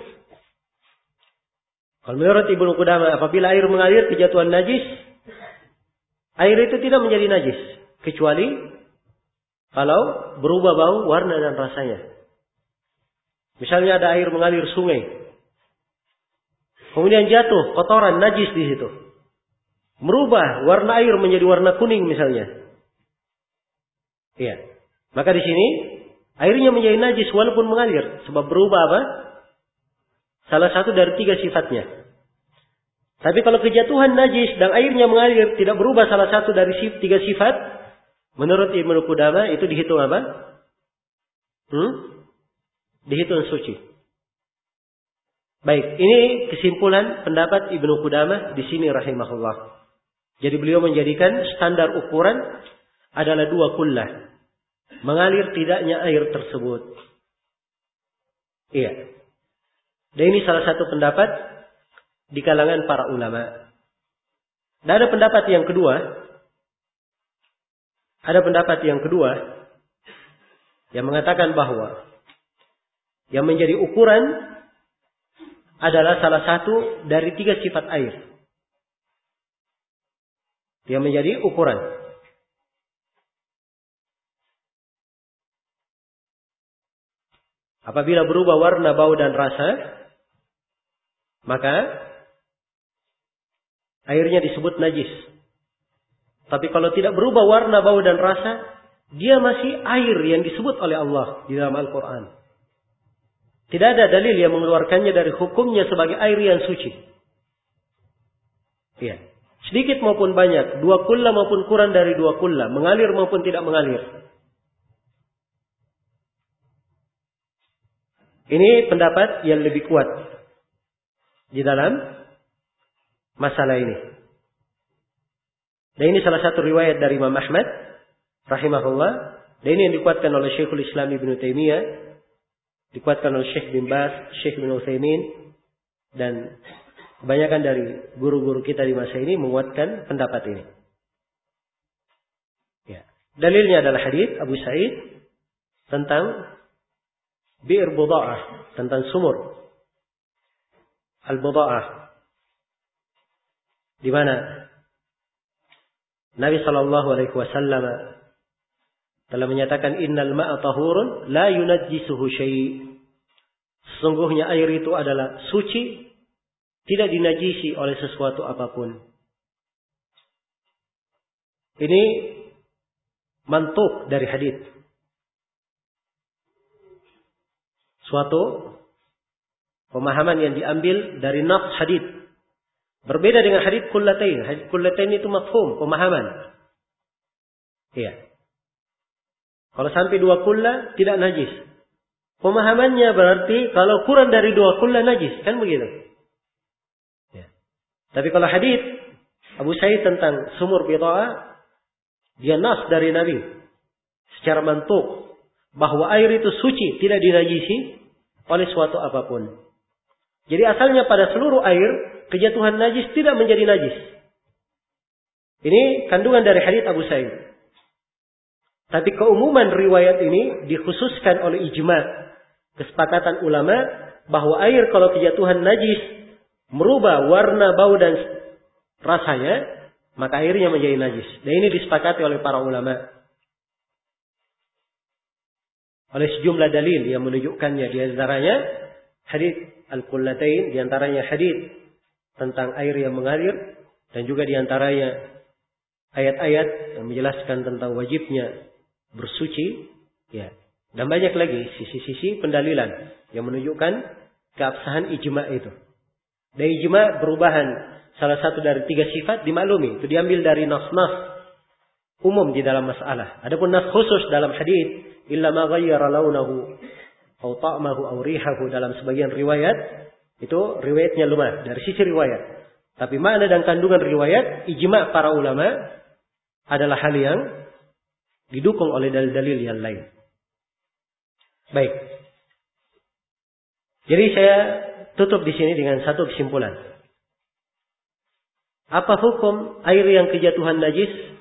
Kalau menurut Ibnu Qudamah, apabila air mengalir kejatuhan najis, air itu tidak menjadi najis. Kecuali kalau berubah bau, warna, dan rasanya. Misalnya ada air mengalir sungai. Kemudian jatuh kotoran najis di situ. Merubah warna air menjadi warna kuning misalnya. Iya. Maka di sini airnya menjadi najis walaupun mengalir. Sebab berubah apa? Salah satu dari 3 sifatnya. Tapi kalau kejatuhan najis dan airnya mengalir tidak berubah salah satu dari 3 sifat, menurut Ibnu Qudamah itu dihitung apa? Dihitung suci. Baik, ini kesimpulan pendapat Ibnu Qudamah di sini rahimahullah. Jadi beliau menjadikan standar ukuran adalah 2 kullah. Mengalir tidaknya air tersebut. Iya. Dan ini salah satu pendapat di kalangan para ulama. Dan ada pendapat yang kedua. Yang mengatakan bahwa yang menjadi ukuran adalah salah satu dari 3 sifat air. Yang menjadi ukuran. Apabila berubah warna, bau, dan rasa, maka airnya disebut najis. Tapi kalau tidak berubah warna, bau, dan rasa, dia masih air yang disebut oleh Allah di dalam Al-Quran. Tidak ada dalil yang mengeluarkannya dari hukumnya sebagai air yang suci. Ya. Sedikit maupun banyak, 2 kullah maupun kurang dari 2 kullah, mengalir maupun tidak mengalir. Ini pendapat yang lebih kuat di dalam masalah ini. Dan ini salah satu riwayat dari Imam Ahmad rahimahullah. Dan ini yang dikuatkan oleh Syekhul Islam Ibnu Taimiyah, dikuatkan oleh Syekh bin Baz, Syekh bin Utsaimin, dan kebanyakan dari guru-guru kita di masa ini menguatkan pendapat ini. Ya. Dalilnya adalah hadis Abu Sa'id tentang bi'r buda'ah, tentang sumur al-buda'ah, di mana Nabi sallallahu alaihi wasallam telah menyatakan innal ma'a tahurun la yunajjisuhu syai'. Sesungguhnya air itu adalah suci, tidak dinajisi oleh sesuatu apapun. Ini mantuk dari hadis. Suatu pemahaman yang diambil dari nafs hadis. Berbeda dengan hadis kullatain. Hadis kullatain itu mafhum, pemahaman. Iya. Kalau sampai 2 kulla tidak najis. Pemahamannya berarti kalau kurang dari 2 kulla najis, kan begitu? Ya. Tapi kalau hadis Abu Sa'id tentang sumur bid'ah, dia nas dari Nabi secara mantuk bahwa air itu suci, tidak dinajisi oleh suatu apapun. Jadi asalnya pada seluruh air kejatuhan najis tidak menjadi najis. Ini kandungan dari hadis Abu Sa'id. Tapi keumuman riwayat ini dikhususkan oleh ijma', kesepakatan ulama, bahwa air kalau kejatuhan najis merubah warna, bau dan rasanya, maka airnya menjadi najis. Dan ini disepakati oleh para ulama. Oleh sejumlah dalil yang menunjukkannya, di antaranya hadis al-qullatain, di antaranya hadis tentang air yang mengalir, dan juga di antaranya ayat-ayat yang menjelaskan tentang wajibnya bersuci, ya. Dan banyak lagi sisi-sisi pendalilan yang menunjukkan keabsahan ijma' itu. Dan ijma' perubahan salah satu dari 3 sifat dimaklumi, itu diambil dari nas-nas umum di dalam masalah. Adapun nas khusus dalam hadis, illa ma ghayyara launahu aw ta'mahu aw rihahu, dalam sebagian riwayat itu riwayatnya lemah dari sisi riwayat. Tapi makna dan kandungan riwayat ijma' para ulama adalah hal yang didukung oleh dalil-dalil yang lain. Baik. Jadi saya tutup di sini dengan satu kesimpulan. Apa hukum air yang kejatuhan najis?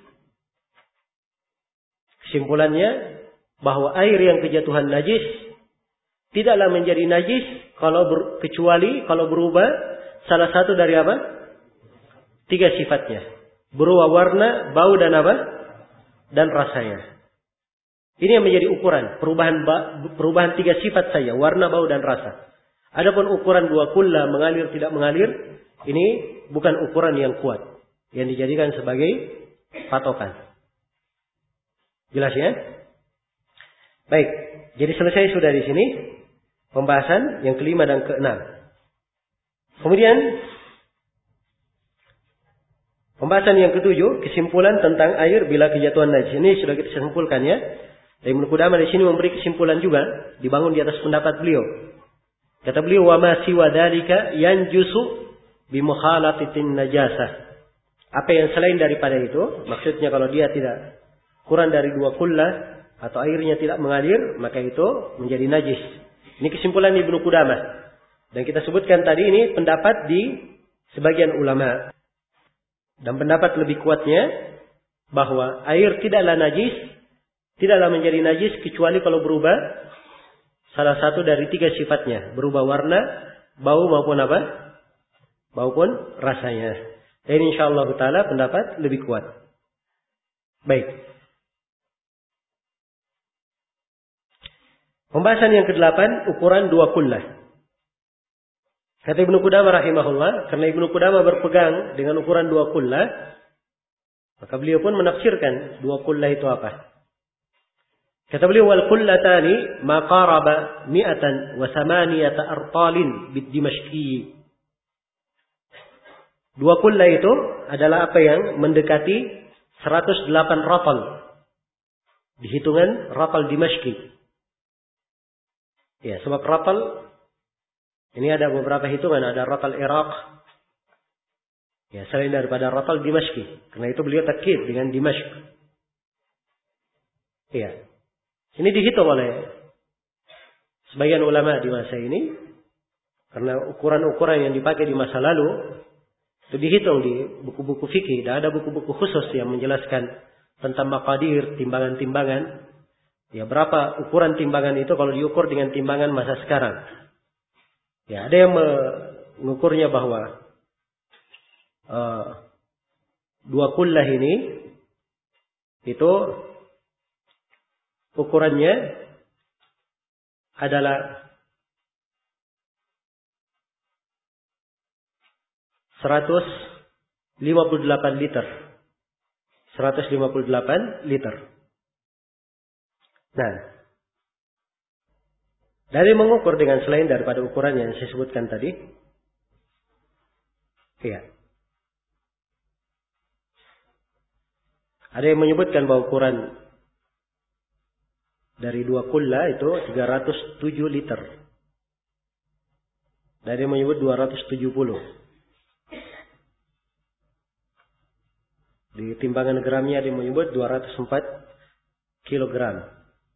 Kesimpulannya bahwa air yang kejatuhan najis tidaklah menjadi najis kecuali kalau berubah salah satu dari apa? 3 sifatnya. Berubah warna, bau dan apa? Dan rasanya. Ini yang menjadi ukuran. Perubahan 3 sifat saja. Warna, bau, dan rasa. Adapun ukuran 2 kulla mengalir tidak mengalir, ini bukan ukuran yang kuat. Yang dijadikan sebagai patokan. Jelas ya? Baik. Jadi selesai sudah di sini pembahasan yang kelima dan keenam. Kemudian pembahasan yang ketujuh, kesimpulan tentang air bila kejatuhan najis. Ini sudah kita simpulkan ya. Dan Ibnu Qudamah di sini memberi kesimpulan juga, dibangun di atas pendapat beliau. Kata beliau, wa ma siwa dzalika yanjusu bi mukhalatatin najasah. Apa yang selain daripada itu, maksudnya kalau dia tidak kurang dari 2 kullah atau airnya tidak mengalir, maka itu menjadi najis. Ini kesimpulan Ibnu Qudamah. Dan kita sebutkan tadi ini pendapat di sebagian ulama. Dan pendapat lebih kuatnya bahwa air tidaklah najis, tidaklah menjadi najis kecuali kalau berubah salah satu dari 3 sifatnya. Berubah warna, bau maupun apa? Maupun rasanya. Dan insyaallah ta'ala pendapat lebih kuat. Baik. Pembahasan yang ke-8, ukuran 2 kullah. Kata Ibnu Qudamah rahimahullah, karena Ibnu Qudamah berpegang dengan ukuran 2 kullah, maka beliau pun menafsirkan 2 kullah itu apa. Kata beliau, wal kullatani ma qaraba 108 artalin bid Dimashqi. 2 kullah itu adalah apa yang mendekati 108 ratal. Di hitungan ratal Dimashqi. Ya, sebab ratal ini ada beberapa hitungan, ada ratal Iraq. Ya, selain daripada ratal Dimashqi. Karena itu beliau takkid dengan Dimashq. Ya. Ini dihitung oleh sebagian ulama di masa ini. Karena ukuran-ukuran yang dipakai di masa lalu itu dihitung di buku-buku fikih. Dan ada buku-buku khusus yang menjelaskan tentang maqadir, timbangan-timbangan. Ya, berapa ukuran timbangan itu kalau diukur dengan timbangan masa sekarang? Ya, ada yang mengukurnya bahwa 2 kullah ini itu ukurannya adalah 158 liter. 158 liter. Nah, dari mengukur dengan selain daripada ukuran yang saya sebutkan tadi, iya. Ada yang menyebutkan bahwa ukuran dari 2 kulla itu 307 liter. Dan ada yang menyebut 270. Di timbangan gramnya ada yang menyebut 204 kilogram.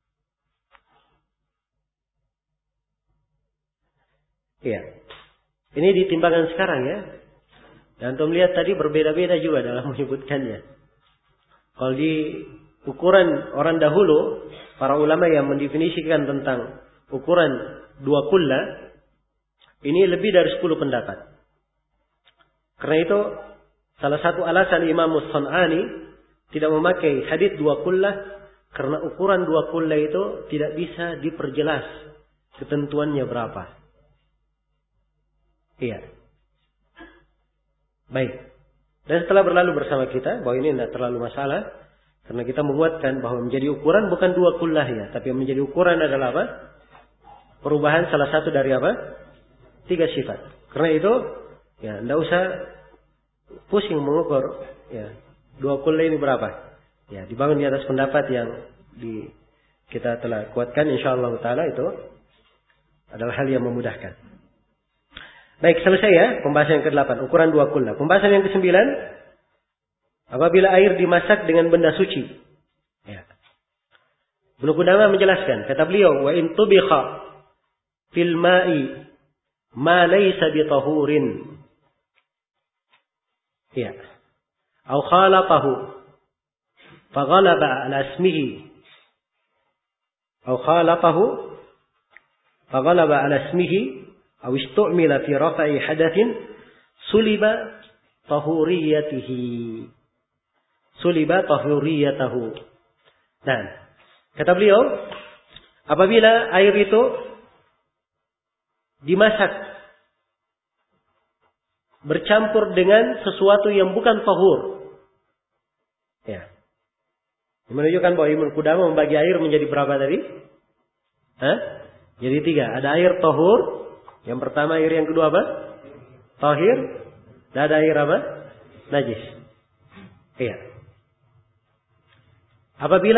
Iya. Ini di timbangan sekarang ya. Dan antum lihat tadi berbeda-beda juga dalam menyebutkannya. Kalau di ukuran orang dahulu, para ulama yang mendefinisikan tentang ukuran 2 kulla, ini lebih dari 10 pendapat. Karena itu, salah satu alasan Imam As-San'ani tidak memakai hadits 2 kulla, karena ukuran 2 kulla itu tidak bisa diperjelas ketentuannya berapa. Iya. Baik. Dan setelah berlalu bersama kita, bahwa ini tidak terlalu masalah. Karena kita menguatkan bahwa menjadi ukuran bukan 2 kullah ya. Tapi yang menjadi ukuran adalah apa? Perubahan salah satu dari apa? 3 sifat. Karena itu, ya tidak usah pusing mengukur. Ya, 2 kullah ini berapa? Ya, dibangun di atas pendapat yang kita telah kuatkan. InsyaAllah ta'ala itu adalah hal yang memudahkan. Baik, selesai ya pembahasan yang ke-8, ukuran 2 kullah. Pembahasan yang ke-9, apabila air dimasak dengan benda suci. Ya. Ibnu Qudamah menjelaskan, kata beliau, wa in tubikha fil ma'i ma laysa bi tahurin. Ya. Aw khalatahu faghalaba ala ismihi. Aw khalatahu faghalaba ala ismihi. Aw istu'mila fi rafa'i hadatsin suliba tahuriyatihi. Suliba tahuriyatahu. Nah, kata beliau, apabila air itu dimasak bercampur dengan sesuatu yang bukan tahur. Ya. Menunjukkan bahwa Ibnu Qudamah membagi air menjadi berapa tadi? Jadi 3. Ada air tahur. Yang pertama air, yang kedua apa? Tahir. Dan ada air apa? Najis. Iya. Apabila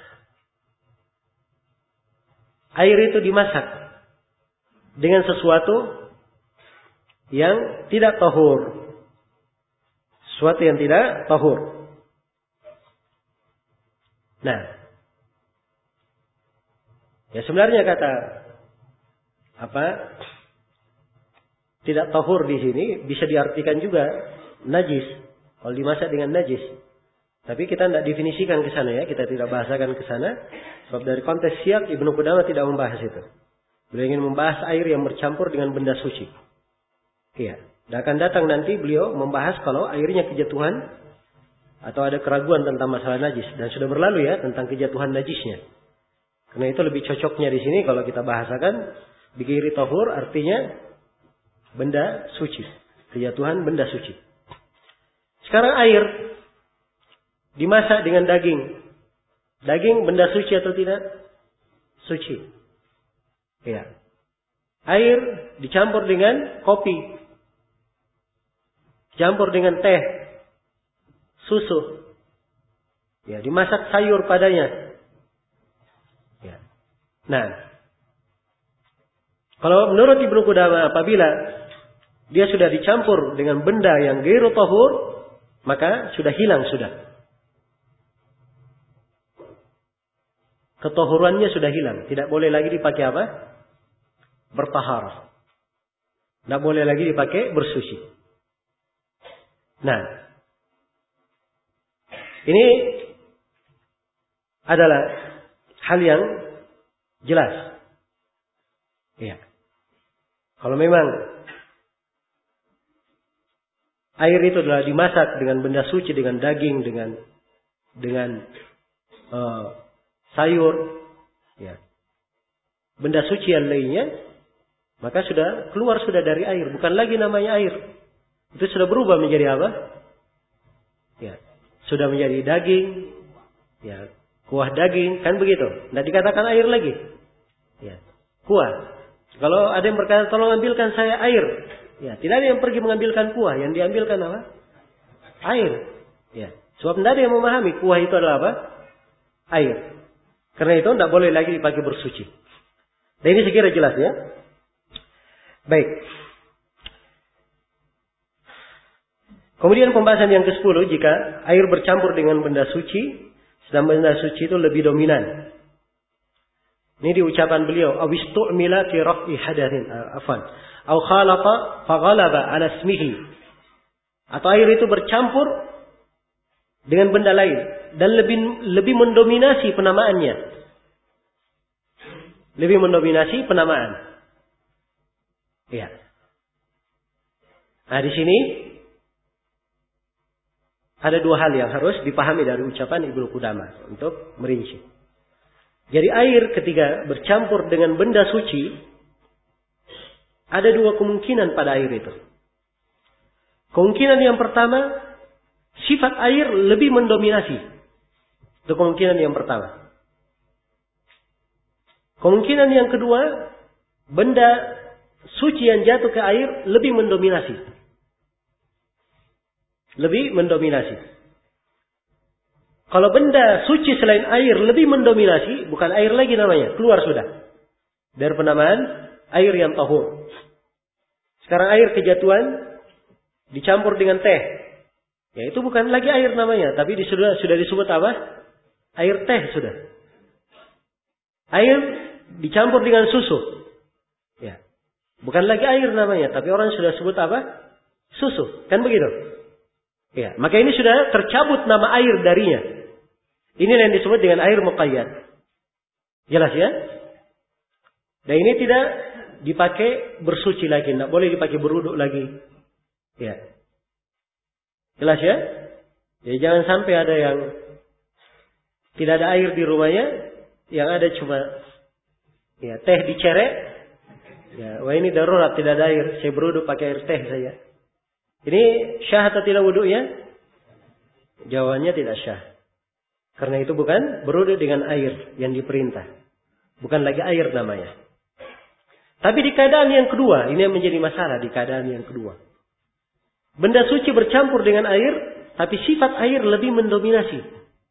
air itu dimasak dengan sesuatu yang tidak tahur. Sesuatu yang tidak tahur. Nah. Ya sebenarnya kata tidak tahur di sini bisa diartikan juga najis. Kalau dimasak dengan najis. Tapi kita tidak definisikan ke sana ya. Kita tidak bahasakan ke sana. Sebab dari konteks siyak Ibnu Qudamah tidak membahas itu. Beliau ingin membahas air yang bercampur dengan benda suci. Iya. Dan akan datang nanti beliau membahas kalau airnya kejatuhan. Atau ada keraguan tentang masalah najis. Dan sudah berlalu ya tentang kejatuhan najisnya. Karena itu lebih cocoknya di sini kalau kita bahasakan. Bighairi tahur artinya benda suci. Kejatuhan benda suci. Sekarang air dimasak dengan daging. Daging benda suci atau tidak? Suci. Ya. Air dicampur dengan kopi. Campur dengan teh. Susu. Ya, dimasak sayur padanya. Ya. Nah, kalau menurut Ibnu Qudamah apabila dia sudah dicampur dengan benda yang ghairu tahur, maka sudah hilang sudah. Ketahurannya sudah hilang. Tidak boleh lagi dipakai apa? Bertaharah. Tidak boleh lagi dipakai bersuci. Nah. Ini adalah hal yang jelas. Ya. Kalau memang air itu adalah dimasak dengan benda suci, dengan daging, dengan sayur, ya, benda suci yang lainnya, maka sudah keluar dari air, bukan lagi namanya air. Itu sudah berubah menjadi apa? Ya, sudah menjadi daging, ya, kuah daging, kan begitu. Tidak dikatakan air lagi. Ya, kuah. Kalau ada yang berkata, tolong ambilkan saya air. Ya, tidak ada yang pergi mengambilkan kuah. Yang diambilkan apa? Air. Ya, sebab tidak ada yang memahami kuah itu adalah apa? Air. Karena itu tidak boleh lagi dipakai bersuci. Dan ini saya kira jelas ya. Baik. Kemudian pembahasan yang ke-10, jika air bercampur dengan benda suci, sedang benda suci itu lebih dominan. Ini di ucapan beliau, awistu'mila fi raf'i hadathin, afwan, aw khalaqa faghalaba ala ismihi. Atau air itu bercampur dengan benda lain dan lebih mendominasi penamaannya. Lebih mendominasi penamaan. Ya. Nah, di sini ada dua hal yang harus dipahami dari ucapan Ibnu Qudamah untuk merinci. Jadi air ketika bercampur dengan benda suci, ada dua kemungkinan pada air itu. Kemungkinan yang pertama, sifat air lebih mendominasi. Itu kemungkinan yang pertama. Kemungkinan yang kedua, benda suci yang jatuh ke air lebih mendominasi. Lebih mendominasi. Kalau benda suci selain air lebih mendominasi, bukan air lagi namanya, keluar sudah dari penamaan air yang tahur. Sekarang air kejatuhan dicampur dengan teh. Ya, itu bukan lagi air namanya, tapi sudah disebut apa? Air teh sudah. Air dicampur dengan susu. Ya. Bukan lagi air namanya, tapi orang sudah sebut apa? Susu. Kan begitu? Ya, maka ini sudah tercabut nama air darinya. Ini yang disebut dengan air muqayyad. Jelas ya? Dan ini tidak dipakai bersuci lagi, tidak boleh dipakai berwudu lagi. Ya. Jelas ya? Jadi jangan sampai ada yang tidak ada air di rumahnya, yang ada cuma ya teh dicerek. Ya, wah ini darurat tidak ada air, saya berwudu pakai air teh saja. Ini syah atau tidak wudunya? Jawabannya tidak syah. Karena itu bukan berwudu dengan air yang diperintah. Bukan lagi air namanya. Tapi di keadaan yang kedua, ini yang menjadi masalah di keadaan yang kedua. Benda suci bercampur dengan air, tapi sifat air lebih mendominasi.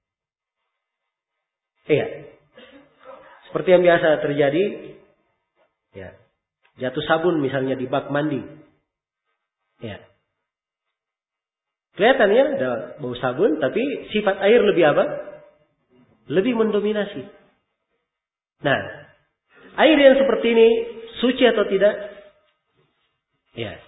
Iya. Seperti yang biasa terjadi, ya, jatuh sabun misalnya di bak mandi. Ya. Kelihatan ya, ada bau sabun, tapi sifat air lebih apa? Lebih mendominasi. Nah, air yang seperti ini suci atau tidak? Ya.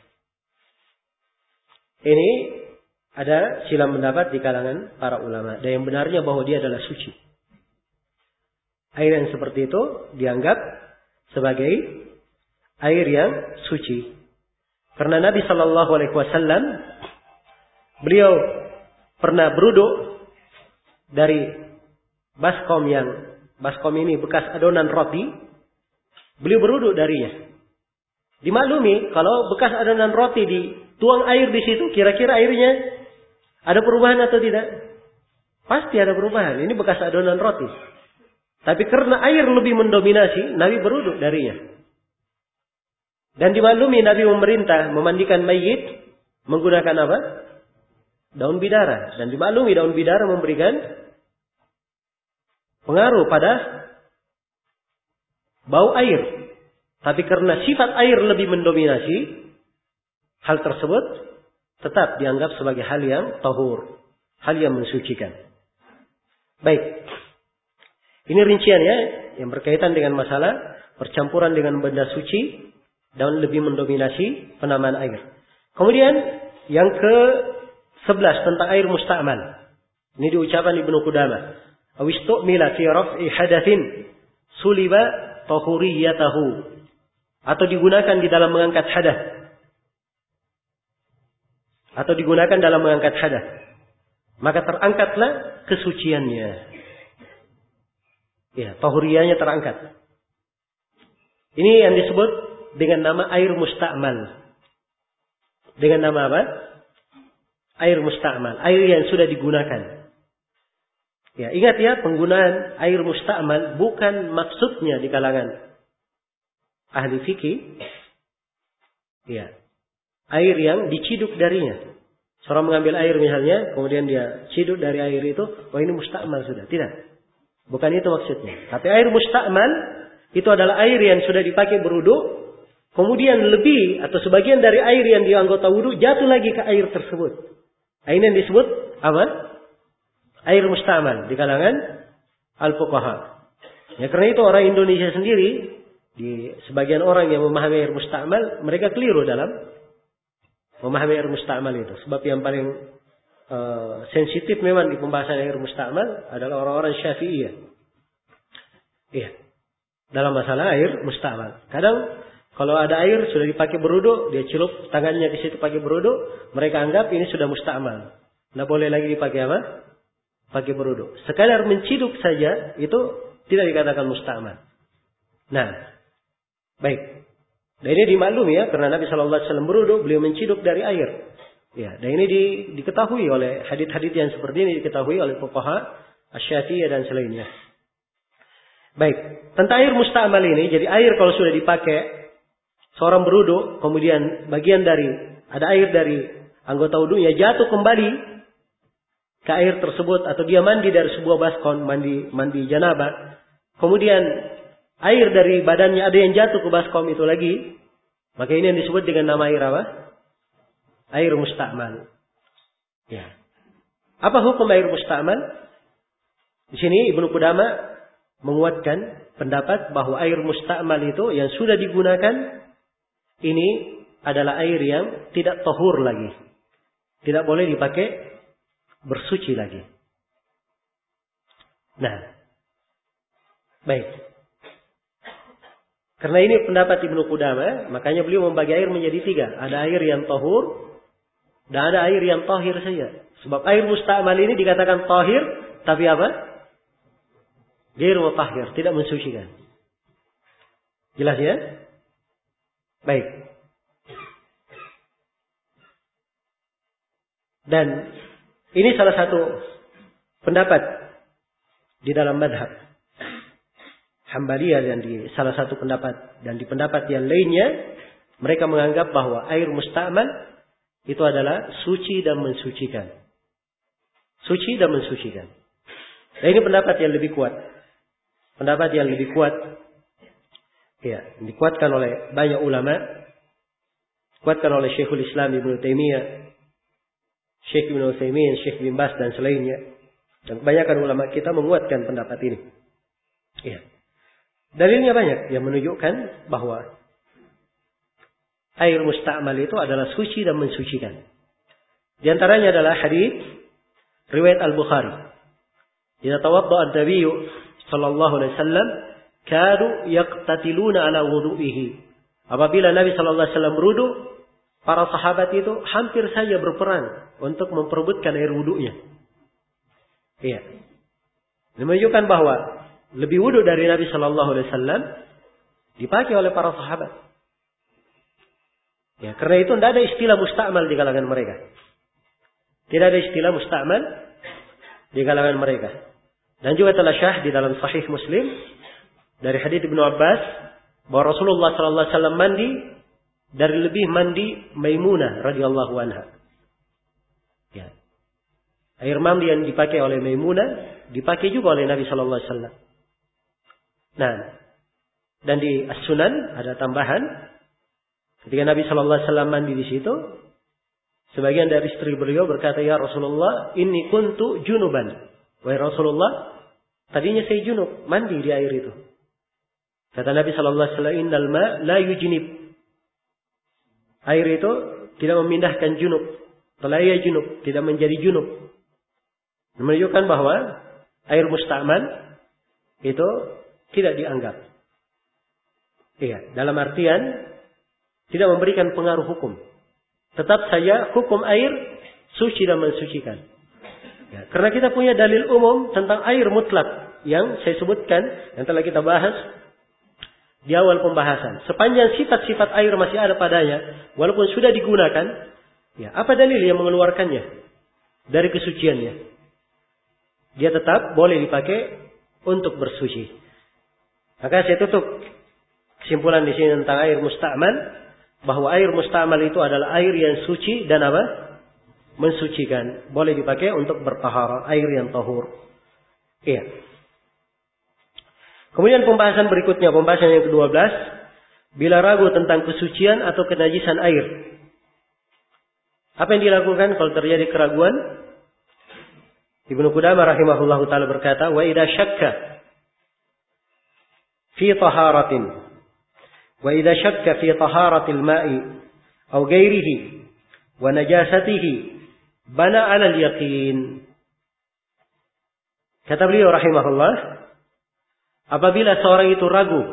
Ini ada silang pendapat di kalangan para ulama. Dan yang benarnya bahwa dia adalah suci. Air yang seperti itu dianggap sebagai air yang suci. Karena Nabi Shallallahu Alaihi Wasallam beliau pernah berwudu dari baskom ini bekas adonan roti. Beliau berwudu darinya. Dimaklumi kalau bekas adonan roti dituang air di situ, kira-kira airnya ada perubahan atau tidak? Pasti ada perubahan. Ini bekas adonan roti. Tapi karena air lebih mendominasi, Nabi berwudu darinya. Dan dimaklumi Nabi memerintah memandikan mayit menggunakan apa? Daun bidara. Dan dimaklumi daun bidara memberikan pengaruh pada bau air. Tapi karena sifat air lebih mendominasi, hal tersebut tetap dianggap sebagai hal yang tahur. Hal yang mensucikan. Baik. Ini rinciannya yang berkaitan dengan masalah percampuran dengan benda suci dan lebih mendominasi penamaan air. Kemudian yang ke-11 tentang air musta'mal. Ini diucapan Ibnu Qudamah. awistu'mila fi raf'i hadatsin suliba tahuriyatahu, atau digunakan di dalam mengangkat hadath, atau digunakan dalam mengangkat hadath, maka terangkatlah kesuciannya. Ya, tahuriyahnya terangkat. Ini yang disebut dengan nama air musta'mal. Dengan nama apa? Air musta'mal, air yang sudah digunakan. Ya, ingat ya, penggunaan air musta'mal bukan maksudnya di kalangan ahli fikih, ya, air yang diciduk darinya. Seorang mengambil air misalnya, kemudian dia ciduk dari air itu, oh ini musta'mal sudah. Tidak. Bukan itu maksudnya. Tapi air musta'mal itu adalah air yang sudah dipakai berwudu, kemudian lebih atau sebagian dari air yang di anggota wudu jatuh lagi ke air tersebut. Ini yang disebut apa? Air musta'mal di kalangan al-fuqaha. Ya, karena itu orang Indonesia sendiri, di sebagian orang yang memahami air musta'mal, mereka keliru dalam memahami air musta'mal itu. Sebab yang paling sensitif memang di pembahasan air musta'mal adalah orang-orang Syafi'iyah. Iya. Dalam masalah air musta'mal. Kadang kalau ada air sudah dipakai berwudu, dia celup tangannya di situ pakai berwudu, mereka anggap ini sudah musta'mal. Tidak boleh lagi dipakai apa? Pakai berwudu. Sekadar menciduk saja itu tidak dikatakan musta'mal. Nah, baik. Dan ini dimaklumi ya, karena Nabi Shallallahu Alaihi Wasallam berwudu, beliau menciduk dari air. Ya, dan ini diketahui oleh hadits-hadits yang seperti ini, diketahui oleh fuqaha Asy-Syafi'iyah dan selainnya. Baik, tentang air musta'mal ini, jadi air kalau sudah dipakai seorang berwudu, kemudian bagian dari ada air dari anggota wudunya jatuh kembali ke air tersebut, atau dia mandi dari sebuah baskon, mandi janabah, kemudian air dari badannya ada yang jatuh ke baskom itu lagi, maka ini yang disebut dengan nama air apa? Air musta'mal. Ya. Apa hukum air musta'mal? Di sini Ibnu Qudamah menguatkan pendapat bahwa air musta'mal itu yang sudah digunakan ini adalah air yang tidak tahur lagi. Tidak boleh dipakai bersuci lagi. Nah, baik. Karena ini pendapat Ibnu Qudamah, makanya beliau membagi air menjadi 3. Ada air yang tahur dan ada air yang tahir saja. Sebab air musta'mal ini dikatakan tahir, tapi apa? Ghairu mutahhir, tidak mensucikan. Jelas ya? Baik. Dan ini salah satu pendapat di dalam madhab Hambaliyah, dan di salah satu pendapat, dan di pendapat yang lainnya mereka menganggap bahwa air musta'mal itu adalah suci dan mensucikan. Suci dan mensucikan. Dan ini pendapat yang lebih kuat. Pendapat yang lebih kuat, ya, dikuatkan oleh banyak ulama, dikuatkan oleh Syekhul Islam Ibnu Taimiyah, Syekh Ibnu Utsaimin, Syekh bin Baz dan selainnya. Dan kebanyakan ulama kita menguatkan pendapat ini. Ya. Dalilnya banyak yang menunjukkan bahwa air musta'mal itu adalah suci dan mensucikan. Di antaranya adalah hadis riwayat Al-Bukhari. Idza tawadda'a an-nabiy sallallahu alaihi wasallam kadu yaqtatiluna ala wudu'ihi. Apabila Nabi sallallahu alaihi wasallam berwudu, para sahabat itu hampir saja berperang untuk memperebutkan air wudunya. Iya. Ini menunjukkan bahwa lebih wudu dari Nabi Shallallahu Alaihi Wasallam dipakai oleh para sahabat. Ya, karena itu tidak ada istilah musta'mal di kalangan mereka. Tidak ada istilah musta'mal di kalangan mereka. Dan juga telah syah di dalam Sahih Muslim dari hadits Ibnu Abbas bahwa Rasulullah Shallallahu Alaihi Wasallam mandi dari lebih mandi Maimunah radhiyallahu anha. Ya. Air mandi yang dipakai oleh Maimunah dipakai juga oleh Nabi Shallallahu Alaihi Wasallam. Nah, dan di As-Sunan ada tambahan ketika Nabi Shallallahu Alaihi Wasallam mandi di situ, sebagian dari istri beliau berkata, ya Rasulullah, inni kuntu junuban. Wahai Rasulullah, tadinya saya junub, mandi di air itu. Kata Nabi Shallallahu Alaihi Wasallam, innal ma la yujnib. Air itu tidak memindahkan junub. Talaya junub, tidak menjadi junub. Menunjukkan bahwa air musta'mal itu tidak dianggap. Iya, dalam artian tidak memberikan pengaruh hukum. Tetap saja hukum air suci dan mensucikan. Ya, karena kita punya dalil umum tentang air mutlak yang saya sebutkan, yang telah kita bahas di awal pembahasan. Sepanjang sifat-sifat air masih ada padanya, walaupun sudah digunakan, ya, apa dalil yang mengeluarkannya dari kesuciannya? Dia tetap boleh dipakai untuk bersuci. Maka saya tutup kesimpulan di sini tentang air musta'mal, bahwa air musta'mal itu adalah air yang suci dan apa? Mensucikan. Boleh dipakai untuk bertaharah, air yang tahur. Iya. Kemudian pembahasan berikutnya, pembahasan yang ke-12, bila ragu tentang kesucian atau kenajisan air. Apa yang dilakukan kalau terjadi keraguan? Ibnu Qudamah rahimahullahu taala berkata, "Wa idza syakka fi taharatin wa idza syakka fi taharatil ma'i aw ghairihi wa najasatihi bana 'ala al-yaqin." Kata beliau rahimahullah, apabila seorang itu ragu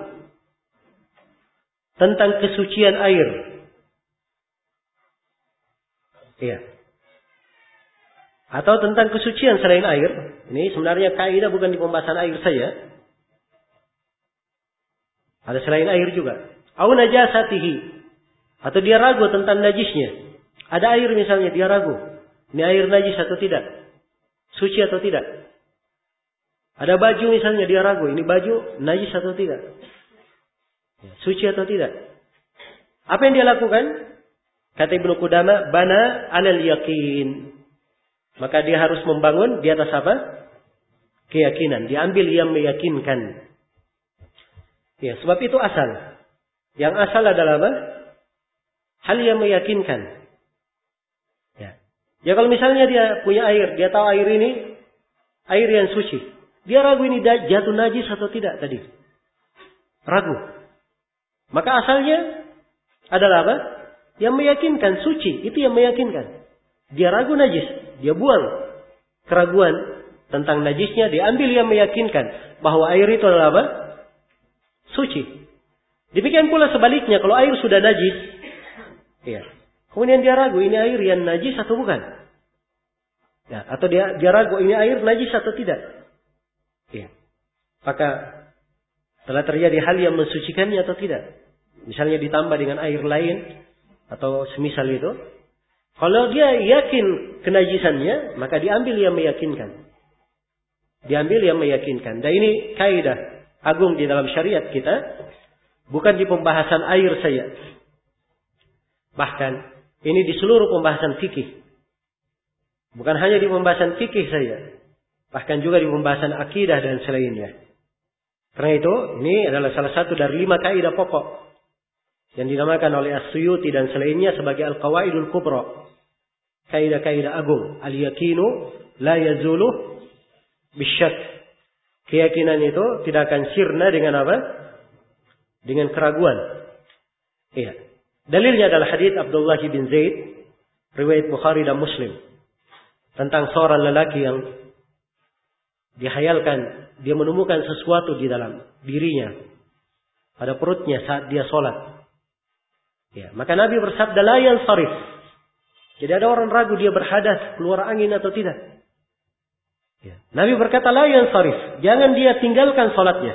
tentang kesucian air, iya, atau tentang kesucian selain air, ini sebenarnya kaidah bukan di pembahasan air saja, ada selain air juga. Au najasatihi, atau dia ragu tentang najisnya. Ada air misalnya dia ragu, ini air najis atau tidak, suci atau tidak. Ada baju misalnya dia ragu, ini baju najis atau tidak, suci atau tidak. Apa yang dia lakukan? Kata Ibnu Qudamah, bana 'alal yaqin. Maka dia harus membangun di atas apa? Keyakinan. Diambil yang meyakinkan. Ya, sebab itu asal. Yang asal adalah apa? Hal yang meyakinkan. Ya. Ya, kalau misalnya dia punya air, dia tahu air ini air yang suci. Dia ragu ini jatuh najis atau tidak tadi. Ragu. Maka asalnya adalah apa? Yang meyakinkan suci, itu yang meyakinkan. Dia ragu najis, dia buang keraguan tentang najisnya, diambil yang meyakinkan bahwa air itu adalah apa? Suci. Demikian pula sebaliknya, kalau air sudah najis, ya, kemudian dia ragu ini air yang najis atau bukan, ya, atau dia ragu ini air najis atau tidak, ya, maka telah terjadi hal yang mensucikannya atau tidak. Misalnya ditambah dengan air lain atau semisal itu. Kalau dia yakin kenajisannya, maka diambil yang meyakinkan. Diambil yang meyakinkan. Dan ini kaidah agung di dalam syariat kita. Bukan di pembahasan air saja. Bahkan ini di seluruh pembahasan fikih. Bukan hanya di pembahasan fikih saja. Bahkan juga di pembahasan akidah dan selainnya. Karena itu, ini adalah salah satu dari 5 kaidah pokok yang dinamakan oleh As-Suyuti dan selainnya sebagai Al-Qawaidul Kubra. Kaidah-kaidah agung. Al-yakinu la yazulu bisyak. Keyakinan itu tidak akan sirna dengan apa? Dengan keraguan. Iya. Dalilnya adalah hadis Abdullah bin Zaid, riwayat Bukhari dan Muslim, tentang seorang lelaki yang dihayalkan dia menemukan sesuatu di dalam dirinya, pada perutnya saat dia sholat. Ya, maka Nabi bersabda, la yansarif. Jadi ada orang ragu dia berhadas, keluar angin atau tidak. Ya. Nabi berkata, la yansarif. Jangan dia tinggalkan sholatnya.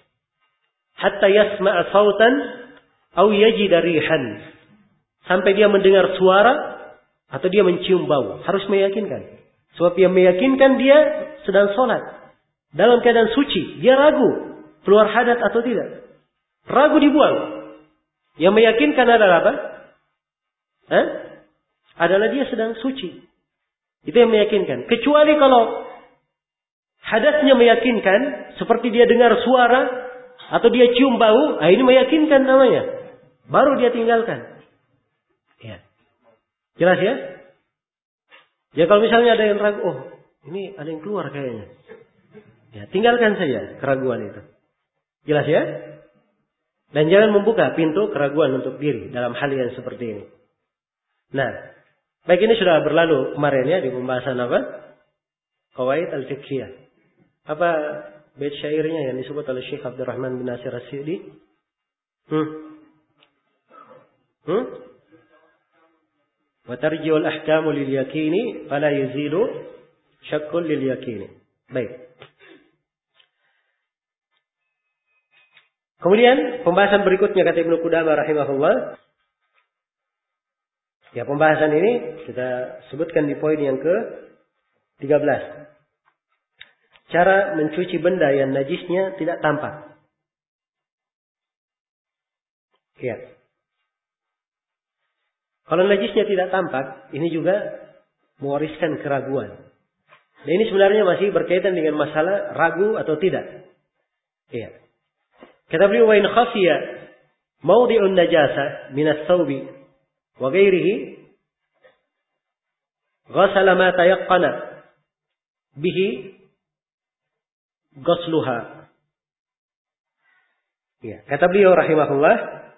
Hatta yasma'a sautan au yajida rihan. Sampai dia mendengar suara atau dia mencium bau. Harus meyakinkan. Sebab yang meyakinkan dia sedang sholat. Dalam keadaan suci. Dia ragu keluar hadas atau tidak. Ragu dibuang. Yang meyakinkan adalah apa? Adalah dia sedang suci. Itu yang meyakinkan. Kecuali kalau hadasnya meyakinkan, seperti dia dengar suara atau dia cium bau, ini meyakinkan namanya. Baru dia tinggalkan. Ya. Jelas ya? Ya kalau misalnya ada yang ragu, oh ini ada yang keluar kayaknya. Ya, tinggalkan saja keraguan itu. Jelas ya? Dan jangan membuka pintu keraguan untuk diri dalam hal yang seperti ini. Nah, baik, ini sudah berlalu kemarin ya di pembahasan apa? Qawaid al-fiqhiyah. Apa bait syairnya yang disebut oleh Syekh Abdurrahman bin Nasir As-Sa'di? Wa tarji'ul ahkamu lil yaqini fala yuzilu syakkun lil yaqini. Baik. Kemudian pembahasan berikutnya kata Ibnu Qudamah rahimahullah. Ya, pembahasan ini kita sebutkan di poin yang ke-13. Cara mencuci benda yang najisnya tidak tampak. Ya. Kalau najisnya tidak tampak, ini juga mewariskan keraguan. Dan ini sebenarnya masih berkaitan dengan masalah ragu atau tidak. Ya. Kata beliau, wa in khafiya mawdi'un najasa min as-thawbi wa ghairihi ghasala ma tayaqqana bihi ghasluha. Ya, kata beliau rahimahullah,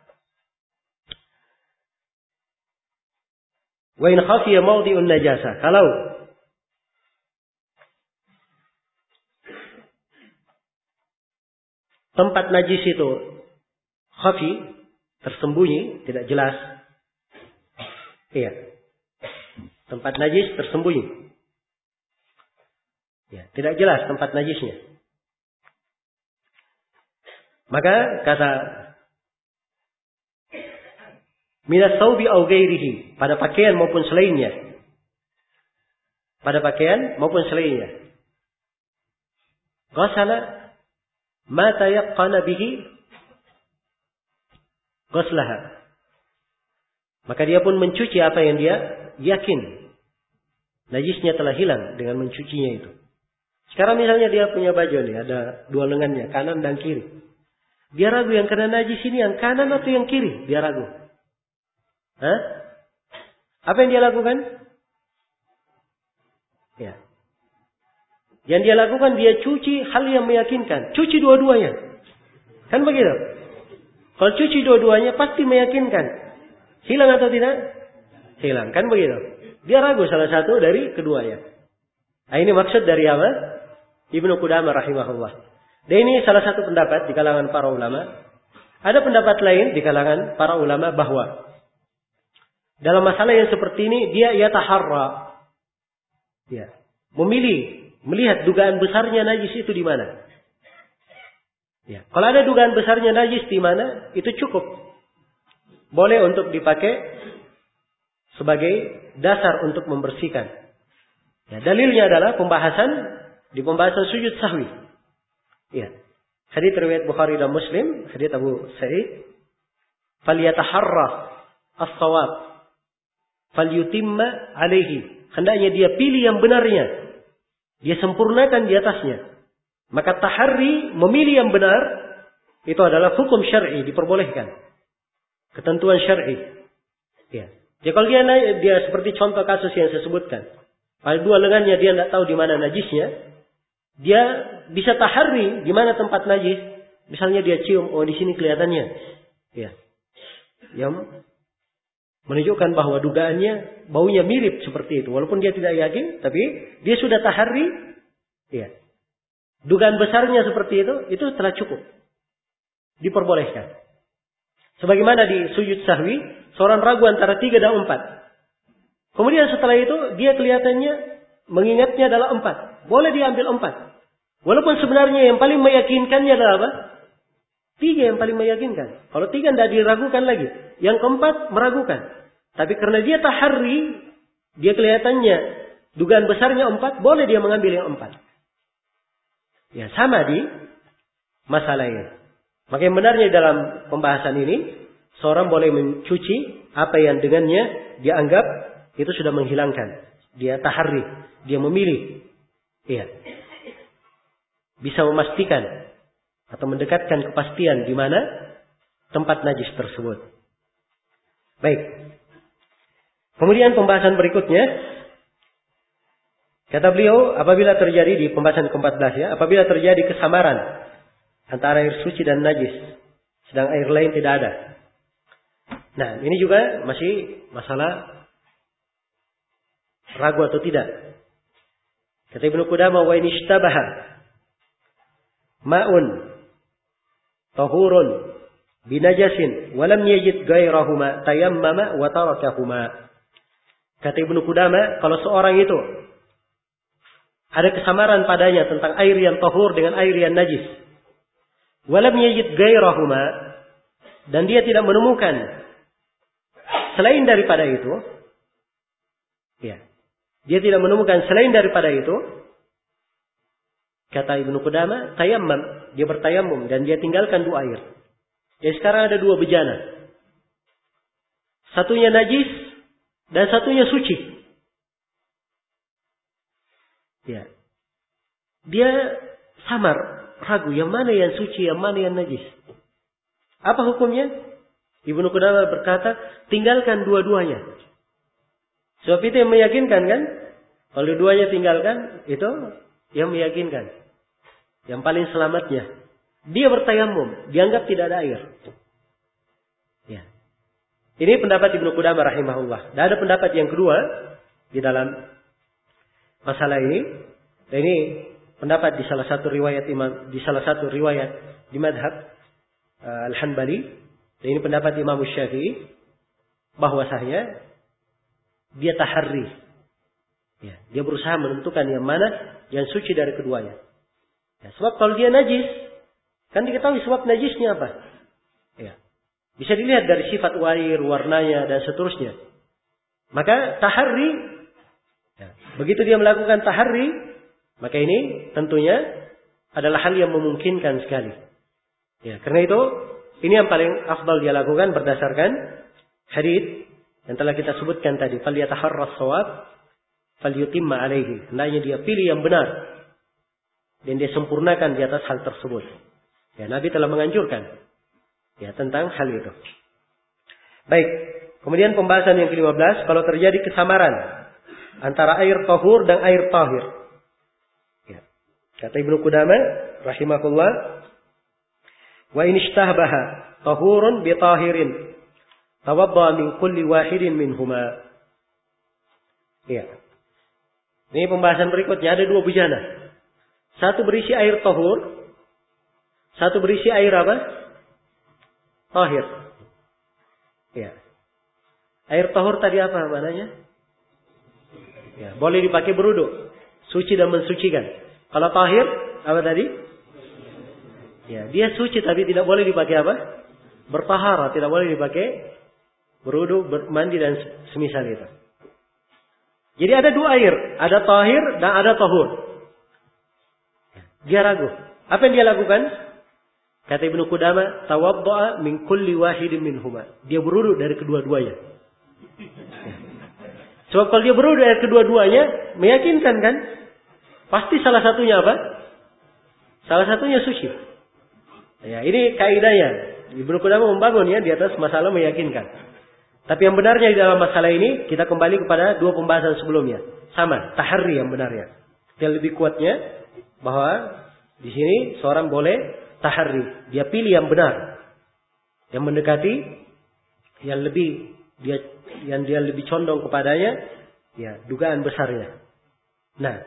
wa in khafiya mawdi'un najasa, kalau tempat najis itu khafi, tersembunyi, tidak jelas. Iya. Tempat najis tersembunyi. Ya, tidak jelas tempat najisnya. Maka kata minas thawbi au ghairihi, pada pakaian maupun selainnya. Pada pakaian maupun selainnya. Ghasala ma tayaqqana bihi ghuslaha. Maka dia pun mencuci apa yang dia yakin najisnya telah hilang dengan mencucinya itu. Sekarang misalnya dia punya baju nih, ada dua lengannya, kanan dan kiri. Dia ragu yang kena najis ini yang kanan atau yang kiri? Dia ragu. Hah? Apa yang dia lakukan? Ya. Yang dia lakukan, dia cuci hal yang meyakinkan. Cuci dua-duanya. Kan begitu? Kalau cuci dua-duanya, pasti meyakinkan. Hilang atau tidak? Hilang. Kan begitu? Dia ragu salah satu dari keduanya. Nah, ini maksud dari apa? Ibnu Qudamah rahimahullah. Dan ini salah satu pendapat di kalangan para ulama. Ada pendapat lain di kalangan para ulama bahwa dalam masalah yang seperti ini, dia yataharra. Ya. Memilih. Melihat dugaan besarnya najis itu di mana. Ya. Kalau ada dugaan besarnya najis di mana, itu cukup. Boleh untuk dipakai sebagai dasar untuk membersihkan. Ya, dalilnya adalah di pembahasan sujud sahwi. Ya. Hadits riwayat Bukhari dan Muslim, hadits Abu Sa'id, "Falyataharra as-shawab, falyutimma alaihi." Hendaknya dia pilih yang benarnya. Dia sempurnakan di atasnya. Maka tahari, memilih yang benar, itu adalah hukum syar'i, diperbolehkan. Ketentuan syar'i. Ya. Jadi kalau dia seperti contoh kasus yang saya sebutkan. Pada dua lengannya dia tidak tahu di mana najisnya. Dia bisa tahari di mana tempat najis. Misalnya dia cium, oh di sini kelihatannya. Ya. Yang menunjukkan bahwa dugaannya baunya mirip seperti itu. Walaupun dia tidak yakin, tapi dia sudah tahari. Ya. Dugaan besarnya seperti itu telah cukup. Diperbolehkan. Sebagaimana di sujud sahwi, seorang ragu antara 3 dan 4. Kemudian setelah itu, dia kelihatannya mengingatnya adalah 4. Boleh dia ambil 4. Walaupun sebenarnya yang paling meyakinkannya adalah apa? 3 yang paling meyakinkan. Kalau 3 tidak diragukan lagi. Yang keempat meragukan. Tapi karena dia tahari, dia kelihatannya dugaan besarnya 4, boleh dia mengambil yang 4. Ya, sama di masalah ini. Maka yang benarnya dalam pembahasan ini, seorang boleh mencuci apa yang dengannya dia anggap itu sudah menghilangkan. Dia tahari, dia memilih. Iya. Bisa memastikan atau mendekatkan kepastian di mana tempat najis tersebut. Baik. Kemudian pembahasan berikutnya, kata beliau, apabila terjadi di pembahasan ke-14 ya, apabila terjadi kesamaran antara air suci dan najis, sedang air lain tidak ada. Nah, ini juga masih masalah ragu atau tidak. Kata Ibnu Qudamah, wa in ishtabaha ma'un tahurun binajasin wa lam yajid ghairahuma tayammama wa tarakahuma. Kata Ibnu Qudamah, kalau seorang itu ada kesamaran padanya tentang air yang tahur dengan air yang najis, wa lam yajid ghairahuma, dan dia tidak menemukan selain daripada itu, ya, dia tidak menemukan selain daripada itu, kata Ibnu Qudamah, tayammam, dia bertayamum dan dia tinggalkan dua air. Jadi sekarang ada dua bejana. Satunya najis dan satunya suci. Ya. Dia samar, ragu yang mana yang suci, yang mana yang najis. Apa hukumnya? Ibnu Qudamah berkata, tinggalkan dua-duanya. Sebab itu yang meyakinkan kan? Kalau dua-duanya tinggalkan, itu yang meyakinkan. Yang paling selamatnya. Dia bertayamum, dianggap tidak ada air. Ya. Ini pendapat Ibnu Qudamah rahimahullah. Dan ada pendapat yang kedua di dalam masalah ini. Dan ini pendapat di salah satu riwayat di madhab Al-Hanbali. Dan ini pendapat Imam Syafi'i, bahwasanya dia taharri. Ya, dia berusaha menentukan yang mana yang suci dari keduanya. Ya, sebab kalau dia najis, kan diketahui sebab najisnya apa? Ya. Bisa dilihat dari sifat air, warnanya, dan seterusnya. Maka taharri, ya, begitu dia melakukan taharri, maka ini tentunya adalah hal yang memungkinkan sekali. Ya, karena itu, ini yang paling afdal dia lakukan berdasarkan hadits yang telah kita sebutkan tadi. Falyataharras shawab, falyutimma alaihi. Hendaknya dia pilih yang benar dan dia sempurnakan di atas hal tersebut. Ya, Nabi telah menganjurkan ya tentang hal itu. Baik, kemudian pembahasan yang ke-15, kalau terjadi kesamaran antara air tahur dan air tahir. Ya. Kata Ibnu Qudamah rahimahullah, wa in ishtahbaha tahurun bi tahirin tawadda min kulli wahidin minhuma. Ya. Ini pembahasan berikutnya, ada dua bejana. Satu berisi air tahur, satu berisi air apa? Tahir. Ya. Air tahur tadi apa maknanya? Ya, boleh dipakai berwudu, suci dan mensucikan. Kalau tahir apa tadi? Ya, dia suci tapi tidak boleh dipakai apa? Bertahara, tidak boleh dipakai berwudu, bermandi dan semisal itu. Jadi ada dua air, ada tahir dan ada tahur. Dia ragu. Apa yang dia lakukan? Kata Ibnu Qudamah, tawadda'a min kulli wahidin minhuma. Dia berwudu dari kedua-duanya. Sebab kalau dia berwudu dari kedua-duanya, meyakinkan kan? Pasti salah satunya apa? Salah satunya suci. Ya, ini kaidahnya. Ibnu Qudamah membangun ya di atas masalah meyakinkan. Tapi yang benarnya di dalam masalah ini, kita kembali kepada dua pembahasan sebelumnya. Sama, taharri yang benarnya. Yang lebih kuatnya, bahwa di sini seorang boleh taharri, dia pilih yang benar, yang mendekati, yang dia lebih condong kepadanya, ya dugaan besarnya. Nah,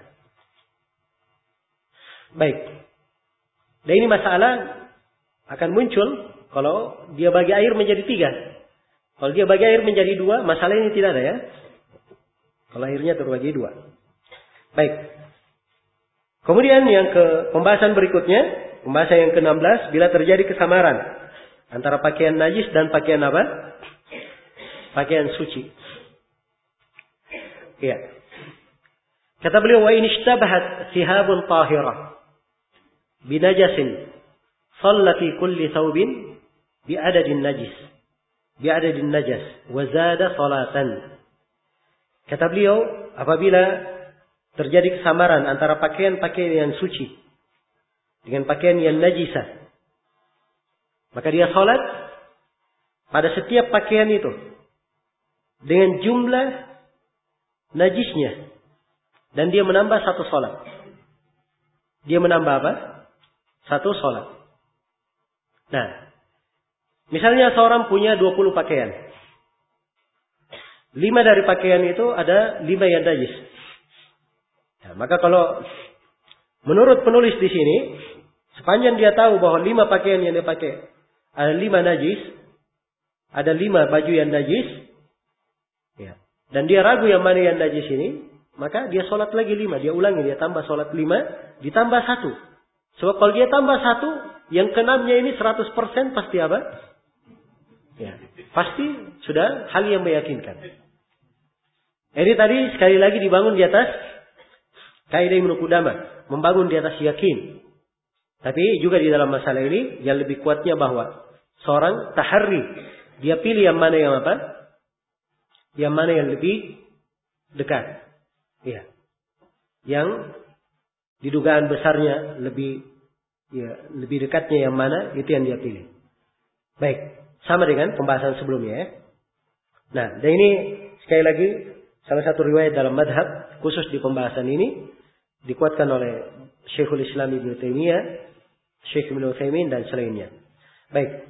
baik. Dan ini masalah akan muncul kalau dia bagi air menjadi 3. Kalau dia bagi air menjadi 2, masalah ini tidak ada ya. Kalau airnya terbagi 2. Baik. Kemudian yang ke pembahasan berikutnya. Pembahasan yang ke-16, bila terjadi kesamaran antara pakaian najis dan pakaian apa? Pakaian suci. Ya. Kata beliau, wa in ishtabahat thihabun tahirah binajasin shalla fi kulli thawbin bi'adadin najas wa zada salatan. Kata beliau, apabila terjadi kesamaran antara pakaian-pakaian yang suci dengan pakaian yang najisah, maka dia salat pada setiap pakaian itu dengan jumlah najisnya, dan dia menambah 1 salat. Dia menambah apa? 1 salat. Nah, misalnya seorang punya 20 pakaian. 5 dari pakaian itu ada 5 yang najis. Nah, maka kalau menurut penulis di sini, Sepanjang dia tahu bahwa 5 pakaian yang dia pakai ada 5 najis, ada 5 baju yang najis, ya. Dan dia ragu yang mana yang najis ini, maka dia sholat lagi 5, dia ulangi, dia tambah sholat 5, ditambah 1. Sebab kalau dia tambah 1, yang ke-6-nya ini 100% pasti apa? Ya, pasti sudah hal yang meyakinkan. Jadi tadi sekali lagi dibangun di atas kaidah Ibnu Qudamah, membangun di atas yakin. Tapi juga di dalam masalah ini yang lebih kuatnya bahwa seorang taharri, dia pilih yang mana yang apa? Yang mana yang lebih dekat. Ya. Yang didugaan besarnya lebih dekatnya yang mana, itu yang dia pilih. Baik, sama dengan pembahasan sebelumnya ya. Nah, dan ini sekali lagi salah satu riwayat dalam madhab khusus di pembahasan ini dikuatkan oleh Syekhul Islam Ibnu Taimiyah, Syekh Ibnu Utsaimin dan selainnya. Baik.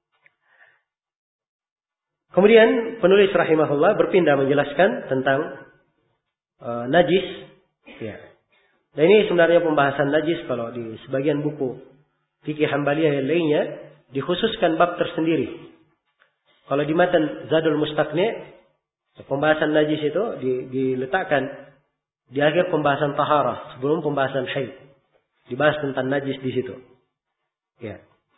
Kemudian penulis rahimahullah berpindah menjelaskan tentang najis. Ya. Dan ini sebenarnya pembahasan najis kalau di sebagian buku fikih Hambaliyah yang lainnya dikhususkan bab tersendiri. Kalau di matan Zadul Mustaqni, pembahasan najis itu diletakkan di akhir pembahasan taharah sebelum pembahasan haid. Dibahas tentang najis di situ. Ya.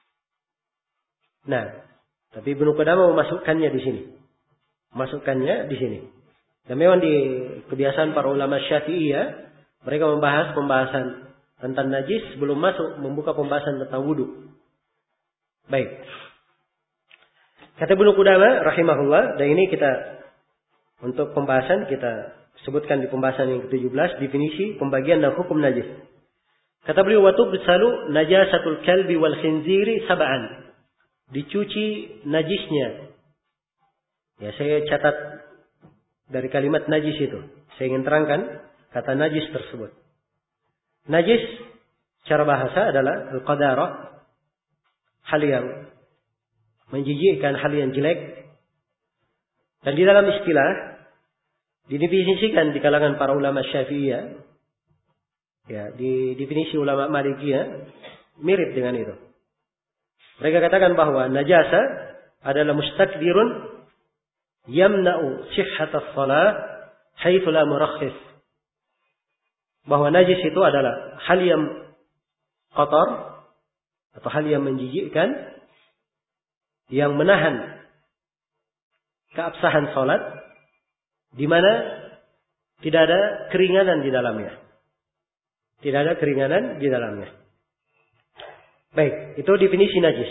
Nah, tapi Ibnu Qudamah memasukkannya di sini. Masukkannya di sini. Dan memang di kebiasaan para ulama Syafi'iyah, mereka membahas pembahasan tentang najis sebelum masuk membuka pembahasan tentang wudu. Baik. Kata Ibnu Qudamah rahimahullah, dan ini kita untuk pembahasan kita sebutkan di pembahasan yang ke-17 definisi pembagian dan hukum najis. Kata beliau, wa tubsalu najasatul kalbi wal khinziri sab'an. Dicuci najisnya. Ya, saya catat dari kalimat najis itu. Saya ingin terangkan kata najis tersebut. Najis secara bahasa adalah al-qadarah, hal yang menjijikkan, hal yang jelek. Dan di dalam istilah didefinisikan di kalangan para ulama Syafi'iyah, ya, di definisi ulama Malikiyah mirip dengan itu. Mereka katakan bahwa najasa adalah mustakbirun yamna'u sihhatas shalah haitsu la murakhis. Bahwa najis itu adalah hal yang kotor atau hal yang menjijikkan yang menahan keabsahan salat di mana tidak ada keringanan di dalamnya. Tidak ada keringanan di dalamnya. Baik, itu definisi najis.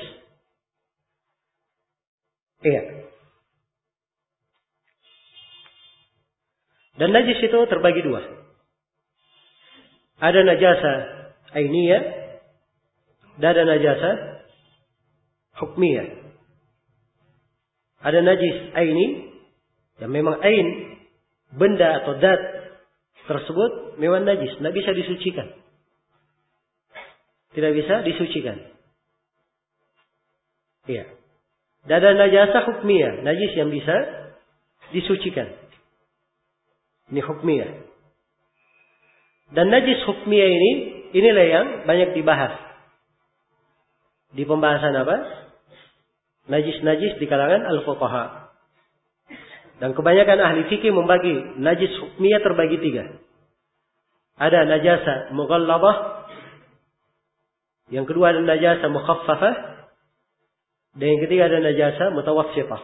Iya. Dan najis itu terbagi 2. Ada najasa ainiyah dan ada najasa hukmiyah. Ada najis aini yang memang ain, benda atau dat tersebut memang najis, tidak bisa disucikan. Tidak bisa disucikan. Iya. Dan ada najasa hukmiyah, najis yang bisa disucikan. Ini hukmiyah. Dan najis hukmiyah inilah yang banyak dibahas. Di pembahasan apa? Najis-najis di kalangan al-fuqaha. Dan kebanyakan ahli fikih membagi najis hukmiyah terbagi 3. Ada najasa mughalladhah, yang kedua ada najasa mukhaffafah, dan yang ketiga ada najasa mutawassithah.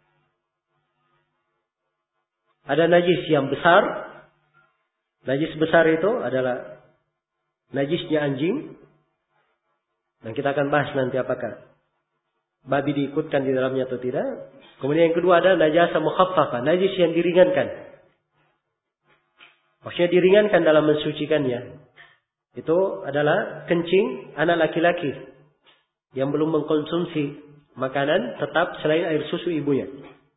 Ada najis yang besar. Najis besar itu adalah najisnya anjing. Dan kita akan bahas nanti apakah babi diikutkan di dalamnya atau tidak. Kemudian yang kedua ada najasa mukhaffafah, najis yang diringankan. Maksudnya diringankan dalam mensucikannya. Itu adalah kencing anak laki-laki yang belum mengkonsumsi makanan tetap selain air susu ibunya.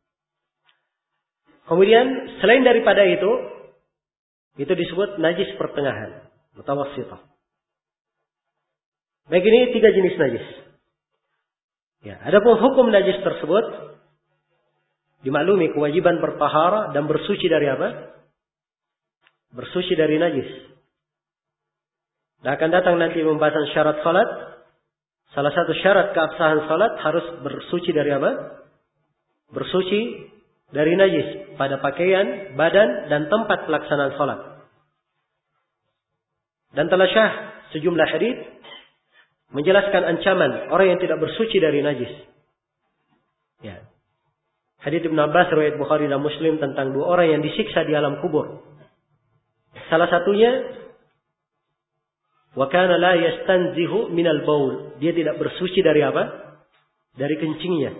Kemudian selain daripada itu disebut najis pertengahan, mutawassithah. Baik, ini 3 jenis najis. Ya, adapun hukum najis tersebut dimaklumi kewajiban bertaharah dan bersuci dari apa? Bersuci dari najis. Dan akan datang nanti pembahasan syarat salat. Salah satu syarat keabsahan salat harus bersuci dari apa? Bersuci dari najis pada pakaian, badan, dan tempat pelaksanaan salat. Dan telah syah sejumlah hadits menjelaskan ancaman orang yang tidak bersuci dari najis. Ya. Hadits Ibnu Abbas riwayat Bukhari dan Muslim tentang dua orang yang disiksa di alam kubur. Salah satunya wa kana la yastanzihu minal baul. Dia tidak bersuci dari apa? Dari kencingnya.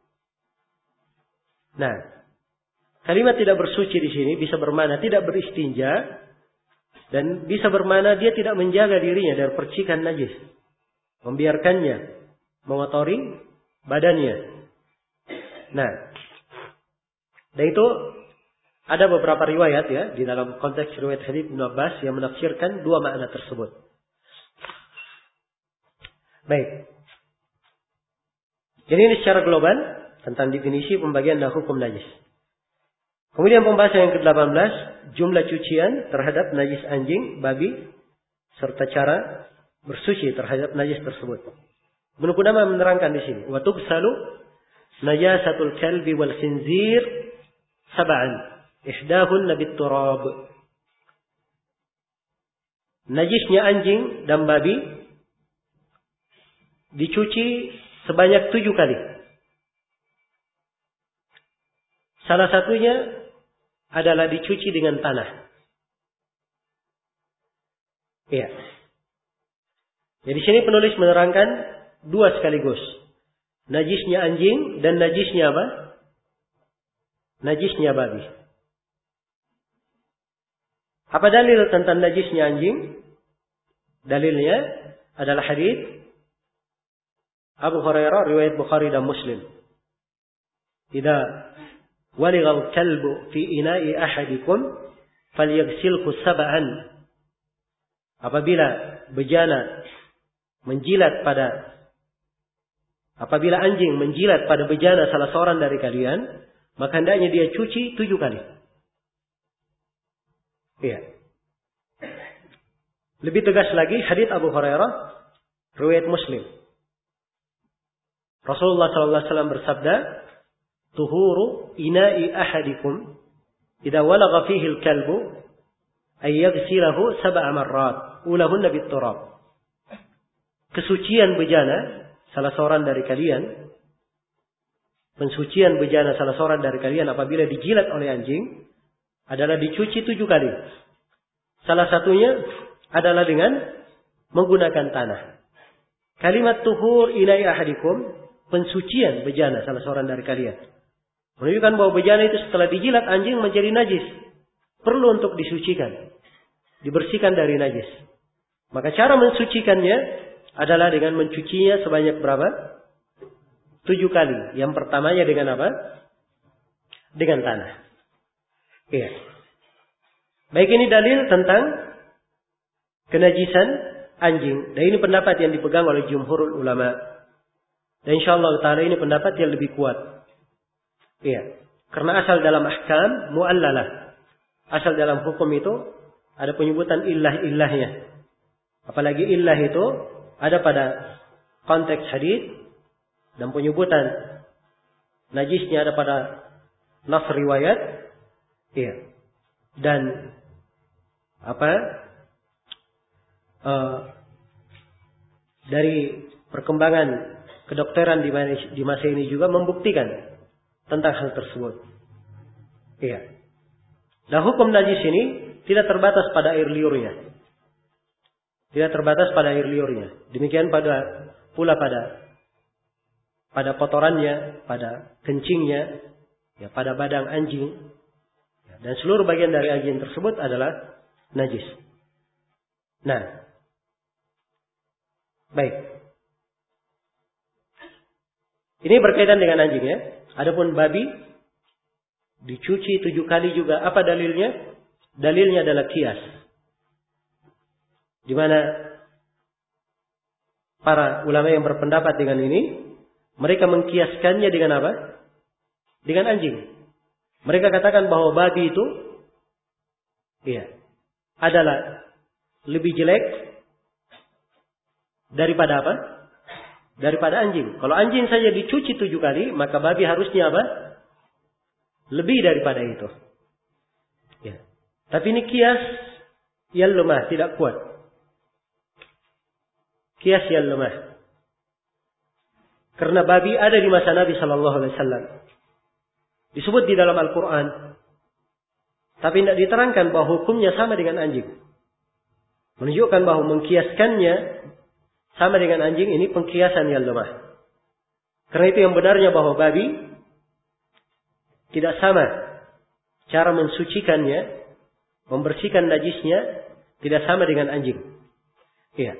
Nah, kalimat tidak bersuci di sini bisa bermakna tidak beristinja dan bisa bermakna dia tidak menjaga dirinya dari percikan najis, membiarkannya mengotori badannya. Nah, dan itu ada beberapa riwayat ya di dalam konteks riwayat hadits Ibnu Abbas yang menafsirkan dua makna tersebut. Baik. Jadi ini secara global tentang definisi pembagian dan hukum najis. Kemudian pembahasan yang ke-18, jumlah cucian terhadap najis anjing, babi, serta cara bersuci terhadap najis tersebut. Ibnu Qudamah menerangkan di sini, wa tubsalu najasatul kalbi wal khinzir sab'an, ihdahunna bit-turab. Najisnya anjing dan babi dicuci sebanyak 7 kali. Salah satunya adalah dicuci dengan tanah. Iya. Jadi sini penulis menerangkan dua sekaligus. Najisnya anjing dan najisnya apa? Najisnya babi. Apa dalil tentang najisnya anjing? Dalilnya adalah hadis Abu Hurairah riwayat Bukhari dan Muslim. Idza walighal kalbu fi ina'i ahadikum falyaghsilhu sab'an. Apabila anjing menjilat pada bejana salah seorang dari kalian, maka hendaknya dia cuci 7 kali. Iya. Lebih tegas lagi hadits Abu Hurairah riwayat Muslim. Rasulullah sallallahu alaihi wasallam bersabda, "Tuhuru ina'i ahadikum idza walagha fihi al-kalbu ay yaghsilahu 7 marrat, ulahunna bit-turab." Kesucian bejana salah seorang dari kalian, pensucian bejana salah seorang dari kalian apabila dijilat oleh anjing adalah dicuci 7 kali. Salah satunya adalah dengan menggunakan tanah. Kalimat tuhur ina'i ahadikum, pensucian bejana salah seorang dari kalian, menunjukkan bahwa bejana itu setelah dijilat anjing menjadi najis, perlu untuk disucikan, dibersihkan dari najis. Maka cara mensucikannya adalah dengan mencucinya sebanyak berapa? 7 kali. Yang pertamanya dengan apa? Dengan tanah. Iya. Baik, ini dalil tentang kenajisan anjing. Dan ini pendapat yang dipegang oleh jumhurul ulama. Dan insyaallah ta'ala ini pendapat yang lebih kuat. Iya. Karena asal dalam ahkam mu'allalah. Asal dalam hukum itu ada penyebutan illah-illahnya. Apalagi illah itu ada pada konteks hadis dan penyebutan najisnya ada pada nas riwayat. Iya. Dan dari perkembangan kedokteran di masa ini juga membuktikan tentang hal tersebut. Iya. Dan hukum najis ini tidak terbatas pada air liurnya. Tidak terbatas pada air liurnya. Demikian pula pada kotorannya, pada kencingnya, ya, pada badang anjing. Ya, dan seluruh bagian dari anjing tersebut adalah najis. Nah, baik. Ini berkaitan dengan anjing ya. Adapun babi dicuci 7 kali juga. Apa dalilnya? Dalilnya adalah qiyas. Di mana para ulama yang berpendapat dengan ini, mereka mengkiaskannya dengan apa? Dengan anjing. Mereka katakan bahwa babi itu adalah lebih jelek daripada apa? Daripada anjing. Kalau anjing saja dicuci 7 kali, maka babi harusnya apa? Lebih daripada itu. Ya. Tapi ini kias yang lemah, tidak kuat. Kias yang lemah. Karena babi ada di masa Nabi Sallallahu Alaihi Wasallam. Disebut di dalam Al-Quran. Tapi tidak diterangkan bahwa hukumnya sama dengan anjing. Menunjukkan bahwa mengkiaskannya sama dengan anjing ini pengkiasan yang lemah. Karena itu yang benarnya bahwa babi tidak sama cara mensucikannya, membersihkan najisnya, tidak sama dengan anjing. Iya.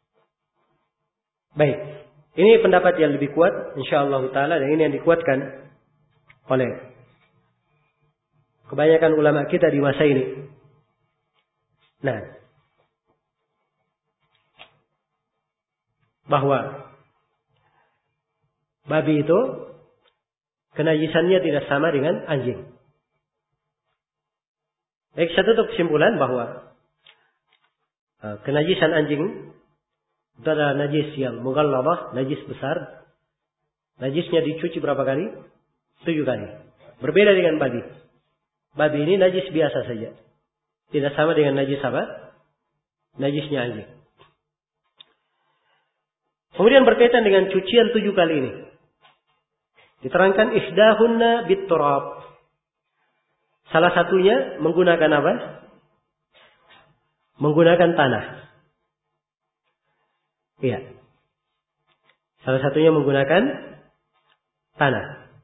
Baik. Ini pendapat yang lebih kuat, insyaallah taala, dan ini yang dikuatkan oleh kebanyakan ulama kita di masa ini. Nah, bahwa babi itu kenajisannya tidak sama dengan anjing. Baik, saya tutup kesimpulan bahwa kenajisan anjing itu adalah najis yang mughalladhah, najis besar. Najisnya dicuci berapa kali? 7 kali. Berbeda dengan babi. Babi ini najis biasa saja. Tidak sama dengan najis apa? Najisnya anjing. Kemudian berkaitan dengan cucian 7 kali ini. Diterangkan ihdahunna bit-turab. Salah satunya menggunakan apa? Menggunakan tanah. Iya. Salah satunya menggunakan tanah.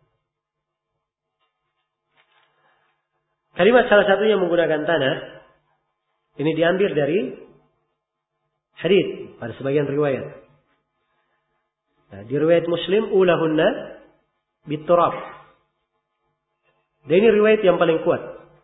Kalimat salah satunya menggunakan tanah ini diambil dari hadits pada sebagian riwayat. Nah, di riwayat Muslim ulahunna bit-turab. Dan ini riwayat yang paling kuat.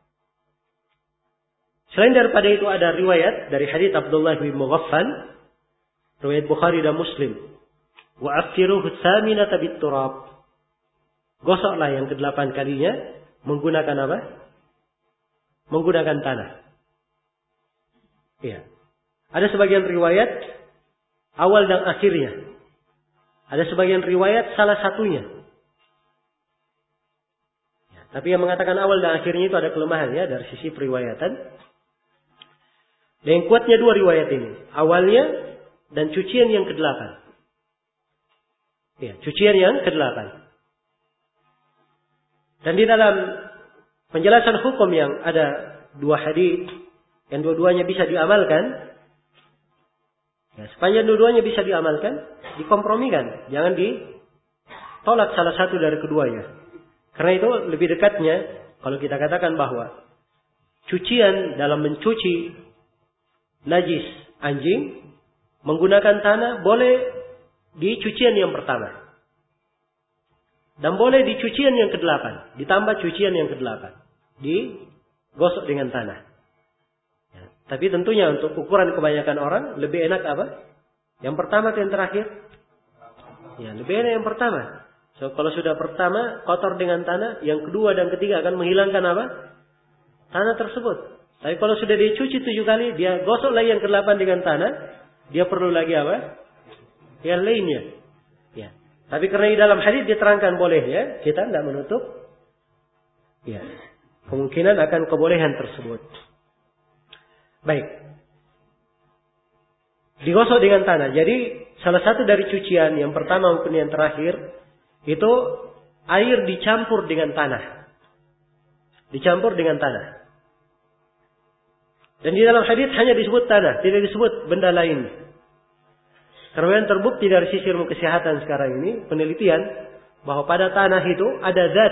Selain daripada itu ada riwayat dari hadits Abdullah bin Mughaffal, riwayat Bukhari dan Muslim. Wa afiruhu tsaminata bit-turab. Gosoklah yang ke-8 kalinya menggunakan apa? Menggunakan tanah. Iya. Ada sebagian riwayat awal dan akhirnya. Ada sebagian riwayat salah satunya. Ya, tapi yang mengatakan awal dan akhirnya itu ada kelemahan ya dari sisi periwayatan. Dan yang kuatnya 2 riwayat ini. Awalnya dan cucian yang ke-8. Ya, cucian yang ke-8. Dan di dalam penjelasan hukum yang ada 2 hadits yang dua-duanya bisa diamalkan. Ya, sepanjang dua-duanya bisa diamalkan, dikompromikan. Jangan ditolak salah satu dari keduanya. Karena itu lebih dekatnya kalau kita katakan bahwa cucian dalam mencuci najis anjing menggunakan tanah boleh di cucian yang pertama. Dan boleh di cucian yang ke-8. Ditambah cucian yang ke-8. Digosok dengan tanah. Ya, tapi tentunya untuk ukuran kebanyakan orang lebih enak apa? Yang pertama atau yang terakhir? Ya, lebih enak yang pertama. So, kalau sudah pertama kotor dengan tanah, yang kedua dan ketiga akan menghilangkan apa? Tanah tersebut. Tapi kalau sudah dicuci 7 kali, dia gosok lagi yang ke-8 dengan tanah, dia perlu lagi apa? Yang lainnya. Ya. Tapi karena di dalam hadis diterangkan boleh ya, kita tidak menutup ya, kemungkinan akan kebolehan tersebut. Baik. Digosok dengan tanah. Jadi salah satu dari cucian yang pertama maupun yang terakhir itu air dicampur dengan tanah. Dicampur dengan tanah. Dan di dalam hadis hanya disebut tanah, tidak disebut benda lain. Karena yang terbukti dari sisi ilmu kesehatan sekarang ini, penelitian bahwa pada tanah itu ada zat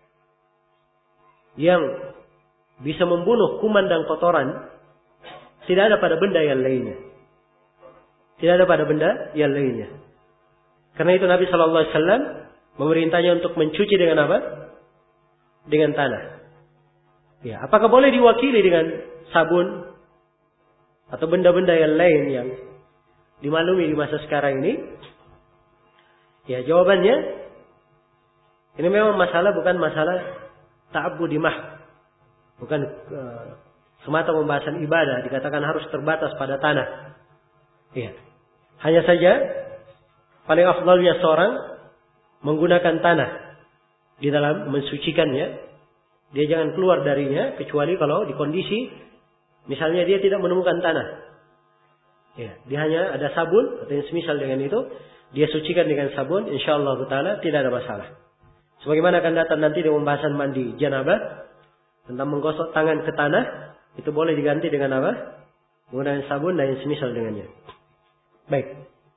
yang bisa membunuh kuman dan kotoran, tidak ada pada benda yang lainnya. Tidak ada pada benda yang lainnya. Karena itu Nabi Sallallahu Alaihi Wasallam memerintahnya untuk mencuci dengan apa? Dengan tanah. Ya, apakah boleh diwakili dengan sabun atau benda-benda yang lain yang dimaklumi di masa sekarang ini? Ya, jawabannya ini memang masalah bukan masalah ta'abbudimah. Bukan semata pembahasan ibadah dikatakan harus terbatas pada tanah. Ya. Hanya saja paling afdalnya seorang menggunakan tanah di dalam mensucikannya. Dia jangan keluar darinya kecuali kalau di kondisi misalnya dia tidak menemukan tanah. Ya, dia hanya ada sabun atau yang semisal dengan itu, dia sucikan dengan sabun, insyaallah taala tidak ada masalah. Sebagaimana akan datang nanti di pembahasan mandi janabah tentang menggosok tangan ke tanah, itu boleh diganti dengan apa? Menggunakan sabun dan yang semisal dengannya. Baik.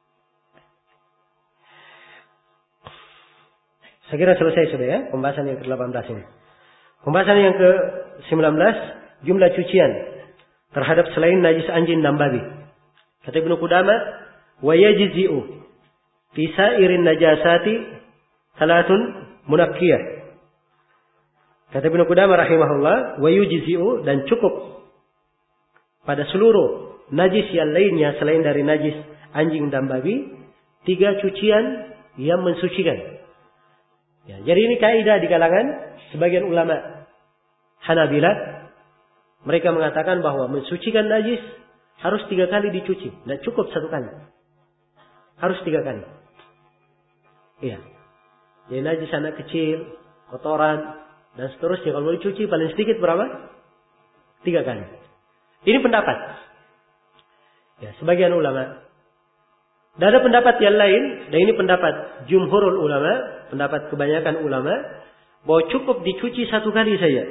Saya kira selesai sudah ya pembahasan yang ke-18 ini. Pembahasan yang ke-19, jumlah cucian terhadap selain najis anjing dan babi. Kata Ibnu Qudamah, wa yajzi'u fi sa'irin najasati salatun munaqqiyah. Kata Ibnu Qudamah rahimahullah, wa yujzi'u, dan cukup pada seluruh najis yang lainnya selain dari najis anjing dan babi, 3 cucian yang mensucikan. Ya, jadi ini kaidah di kalangan sebagian ulama Hanabilah. Mereka mengatakan bahwa mensucikan najis harus 3 kali dicuci, tidak cukup 1 kali. Harus 3 kali. Iya. Jadi najis anak kecil, kotoran, dan seterusnya kalau dicuci paling sedikit berapa? 3 kali. Ini pendapat. Ya, sebagian ulama. Dan ada pendapat yang lain, dan ini pendapat jumhurul ulama, pendapat kebanyakan ulama, bahwa cukup dicuci 1 kali saja.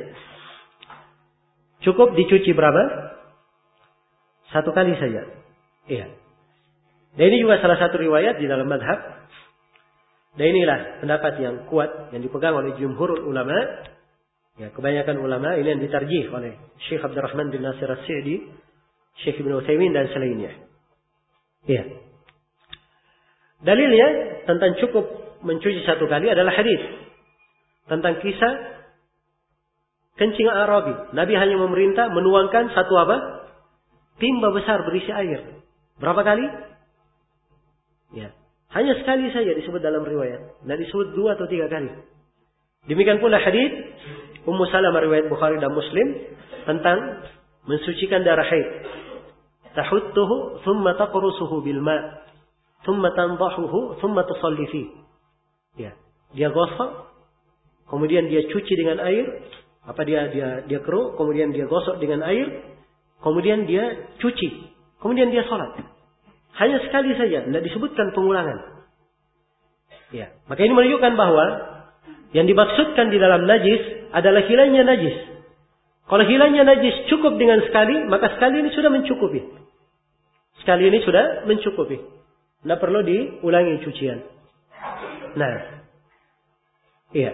Cukup dicuci berapa? 1 kali saja. Iya. Dan ini juga salah satu riwayat di dalam madhab. Dan inilah pendapat yang kuat yang dipegang oleh jumhurul ulama. Ya, kebanyakan ulama ini yang ditarjih oleh Syekh Abdurrahman bin Nasir As-Sa'di, Syekh Ibnu Utsaimin dan selainnya. Iya. Dalilnya tentang cukup mencuci 1 kali adalah hadis tentang kisah kencing Arabi. Nabi hanya memerintah menuangkan 1 apa? Timba besar berisi air. Berapa kali? Ya, hanya sekali saja disebut dalam riwayat. Tidak disebut 2 atau 3 kali. Demikian pula hadis Ummu Salamah riwayat Bukhari dan Muslim tentang mensucikan darah haid. Tahuttuhu thumma taqrusuhu bil ma', thumma tandahuhu, thumma tusalli fi. Ya, dia gosok, kemudian dia cuci dengan air, dia keruk, kemudian dia gosok dengan air, kemudian dia cuci, kemudian dia salat. Hanya sekali saja, tidak disebutkan pengulangan. Ya, maka ini menunjukkan bahwa yang dimaksudkan di dalam najis adalah hilangnya najis. Kalau hilangnya najis cukup dengan sekali, maka sekali ini sudah mencukupi. Sekali ini sudah mencukupi. Tidak perlu diulangi cucian. Nah, iya.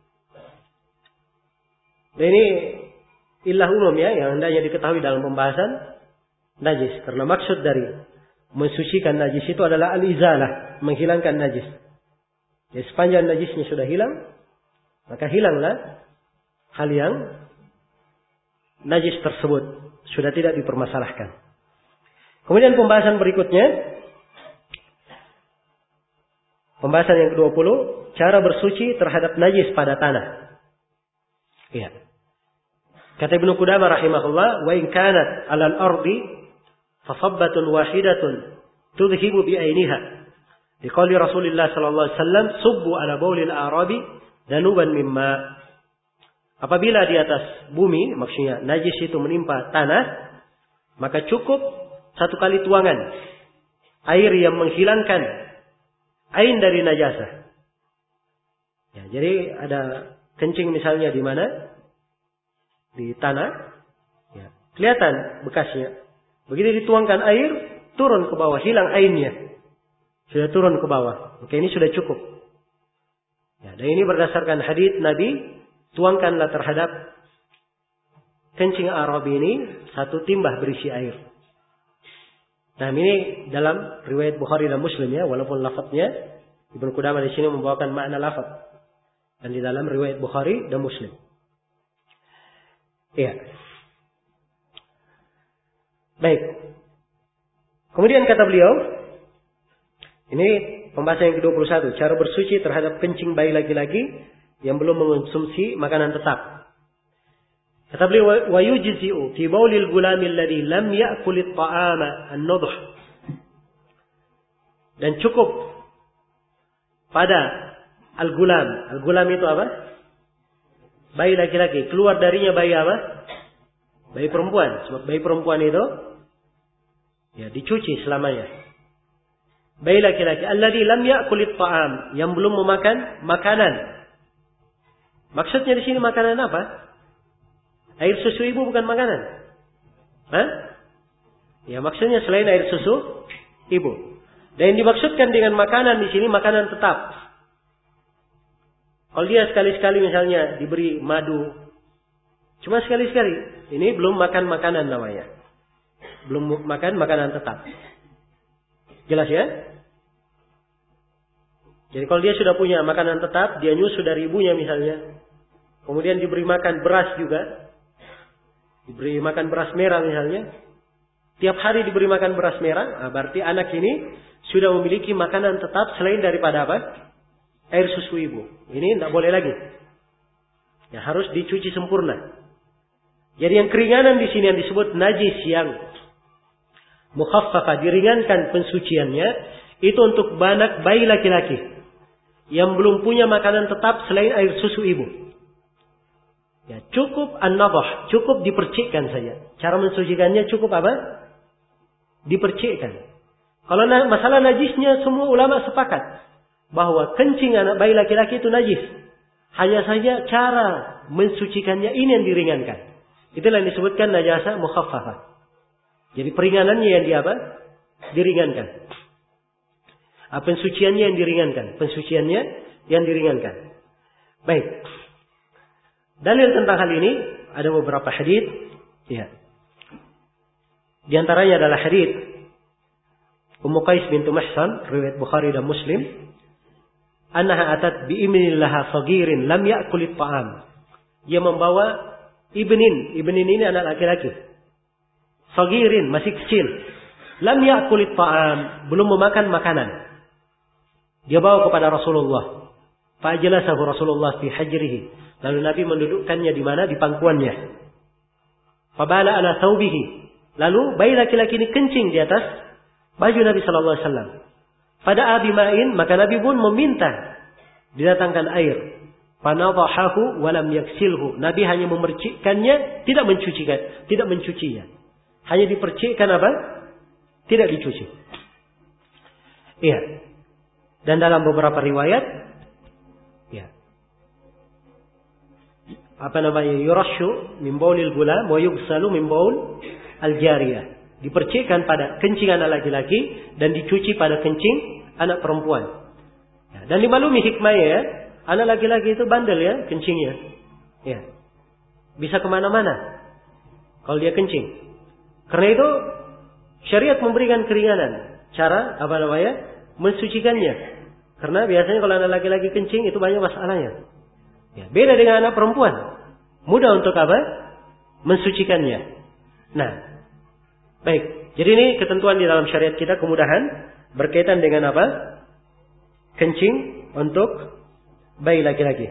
Dan ini ilah umum ya, yang hendaknya diketahui dalam pembahasan najis. Karena maksud dari mensucikan najis itu adalah al-izalah, menghilangkan najis. Jadi sepanjang najisnya sudah hilang, maka hilanglah hal yang najis tersebut, sudah tidak dipermasalahkan. Kemudian pembahasan berikutnya, pembahasan yang ke-20, cara bersuci terhadap najis pada tanah. Iya. Kata Ibnu Qudamah rahimahullah, wa in kanat 'alal ardi fasabbatun wahidatun tudhibu bi ainiha. Liqauli Rasulullah sallallahu alaihi wasallam, subbu 'ala baulil arabi danuban mimma. Apabila di atas bumi, maksudnya najis itu menimpa tanah, maka cukup 1 kali tuangan air yang menghilangkan ain dari najasah. Ya, jadi ada kencing misalnya di mana? Di tanah. Ya, kelihatan bekasnya. Begitu dituangkan air, turun ke bawah, hilang ainnya. Sudah turun ke bawah. Oke, ini sudah cukup. Ya, dan ini berdasarkan hadits Nabi, tuangkanlah terhadap kencing Arabi ini 1 timbah berisi air. Nah, ini dalam riwayat Bukhari dan Muslim ya, walaupun lafadznya Ibnu Qudamah di sini membawakan makna lafadz. Dan di dalam riwayat Bukhari dan Muslim. Iya. Baik. Kemudian kata beliau, ini pembahasan yang ke-21, cara bersuci terhadap kencing bayi laki-laki yang belum mengonsumsi makanan tetap. Kata beliau, wa yujzi'u fi baulil gulami alladhi lam ya'kul at-ta'ama an-nudh. Dan cukup pada al-gulam. Al-gulam itu apa? Bayi laki-laki. Keluar darinya bayi apa? Bayi perempuan. Sebab bayi perempuan itu ya dicuci selamanya. Bayi laki-laki. Alladzi lam ya'kulit ta'am. Yang belum memakan makanan. Maksudnya di sini makanan apa? Air susu ibu bukan makanan. Hah? Ya maksudnya selain air susu ibu. Dan yang dimaksudkan dengan makanan di sini makanan tetap. Kalau dia sekali-sekali misalnya diberi madu, cuma sekali-sekali, ini belum makan makanan namanya. Belum makan makanan tetap. Jelas ya? Jadi kalau dia sudah punya makanan tetap, dia nyusu dari ibunya misalnya. Kemudian diberi makan beras juga. Diberi makan beras merah misalnya. Tiap hari diberi makan beras merah, berarti anak ini sudah memiliki makanan tetap selain daripada apa? Air susu ibu. Ini tidak boleh lagi. Ya harus dicuci sempurna. Jadi yang keringanan di sini yang disebut najis yang mukhaffafah, diringankan pensuciannya, itu untuk anak bayi laki-laki yang belum punya makanan tetap selain air susu ibu. Ya cukup an-nadhah, cukup dipercikkan saja. Cara mensucikannya cukup apa? Dipercikkan. Kalau masalah najisnya semua ulama sepakat bahwa kencing anak bayi laki-laki itu najis. Hanya saja cara mensucikannya ini yang diringankan. Itulah yang disebutkan najasa mukhaffafah. Jadi peringanannya yang diringankan. Pensuciannya yang diringankan. Pensuciannya yang diringankan. Baik. Dalil tentang hal ini ada beberapa hadits. Ya. Di antaranya adalah hadits Ummu Qais bintu Mahsan, riwayat Bukhari dan Muslim. Annaha atat bi ibnin laha sagirin lam ya'kulit ta'am. Dia membawa ibnin. Ibnin ini anak laki-laki. Sagirin, masih kecil. Lam ya'kulit ta'am, belum memakan makanan. Dia bawa kepada Rasulullah. Fa'ajlasahu Rasulullah fi hajrihi. Lalu Nabi mendudukkannya di mana? Di pangkuannya. Fabala ala thawbihi. Lalu bayi laki-laki ini kencing di atas baju Nabi sallallahu alaihi wasallam. Pada abi ma'in, maka Nabi pun meminta didatangkan air. Fanadhahu wa lam yaksilhu. Nabi hanya memercikkannya, tidak mencucinya. Hanya dipercikkan apa? Tidak dicuci. Iya. Dan dalam beberapa riwayat, ya. Yurashu min baulil gulam wa yughsalu min baul al-jariyah. Dipercikkan pada kencing anak laki-laki dan dicuci pada kencing anak perempuan. Ya, dan dimaklumi hikmahnya ya, anak laki-laki itu bandel ya kencingnya. Ya, bisa kemana-mana kalau dia kencing. Karena itu syariat memberikan keringanan cara mensucikannya. Karena biasanya kalau anak laki-laki kencing itu banyak masalahnya. Ya, beda dengan anak perempuan, mudah untuk mensucikannya. Nah. Baik, jadi ini ketentuan di dalam syariat kita kemudahan berkaitan dengan apa? Kencing untuk bayi laki-laki.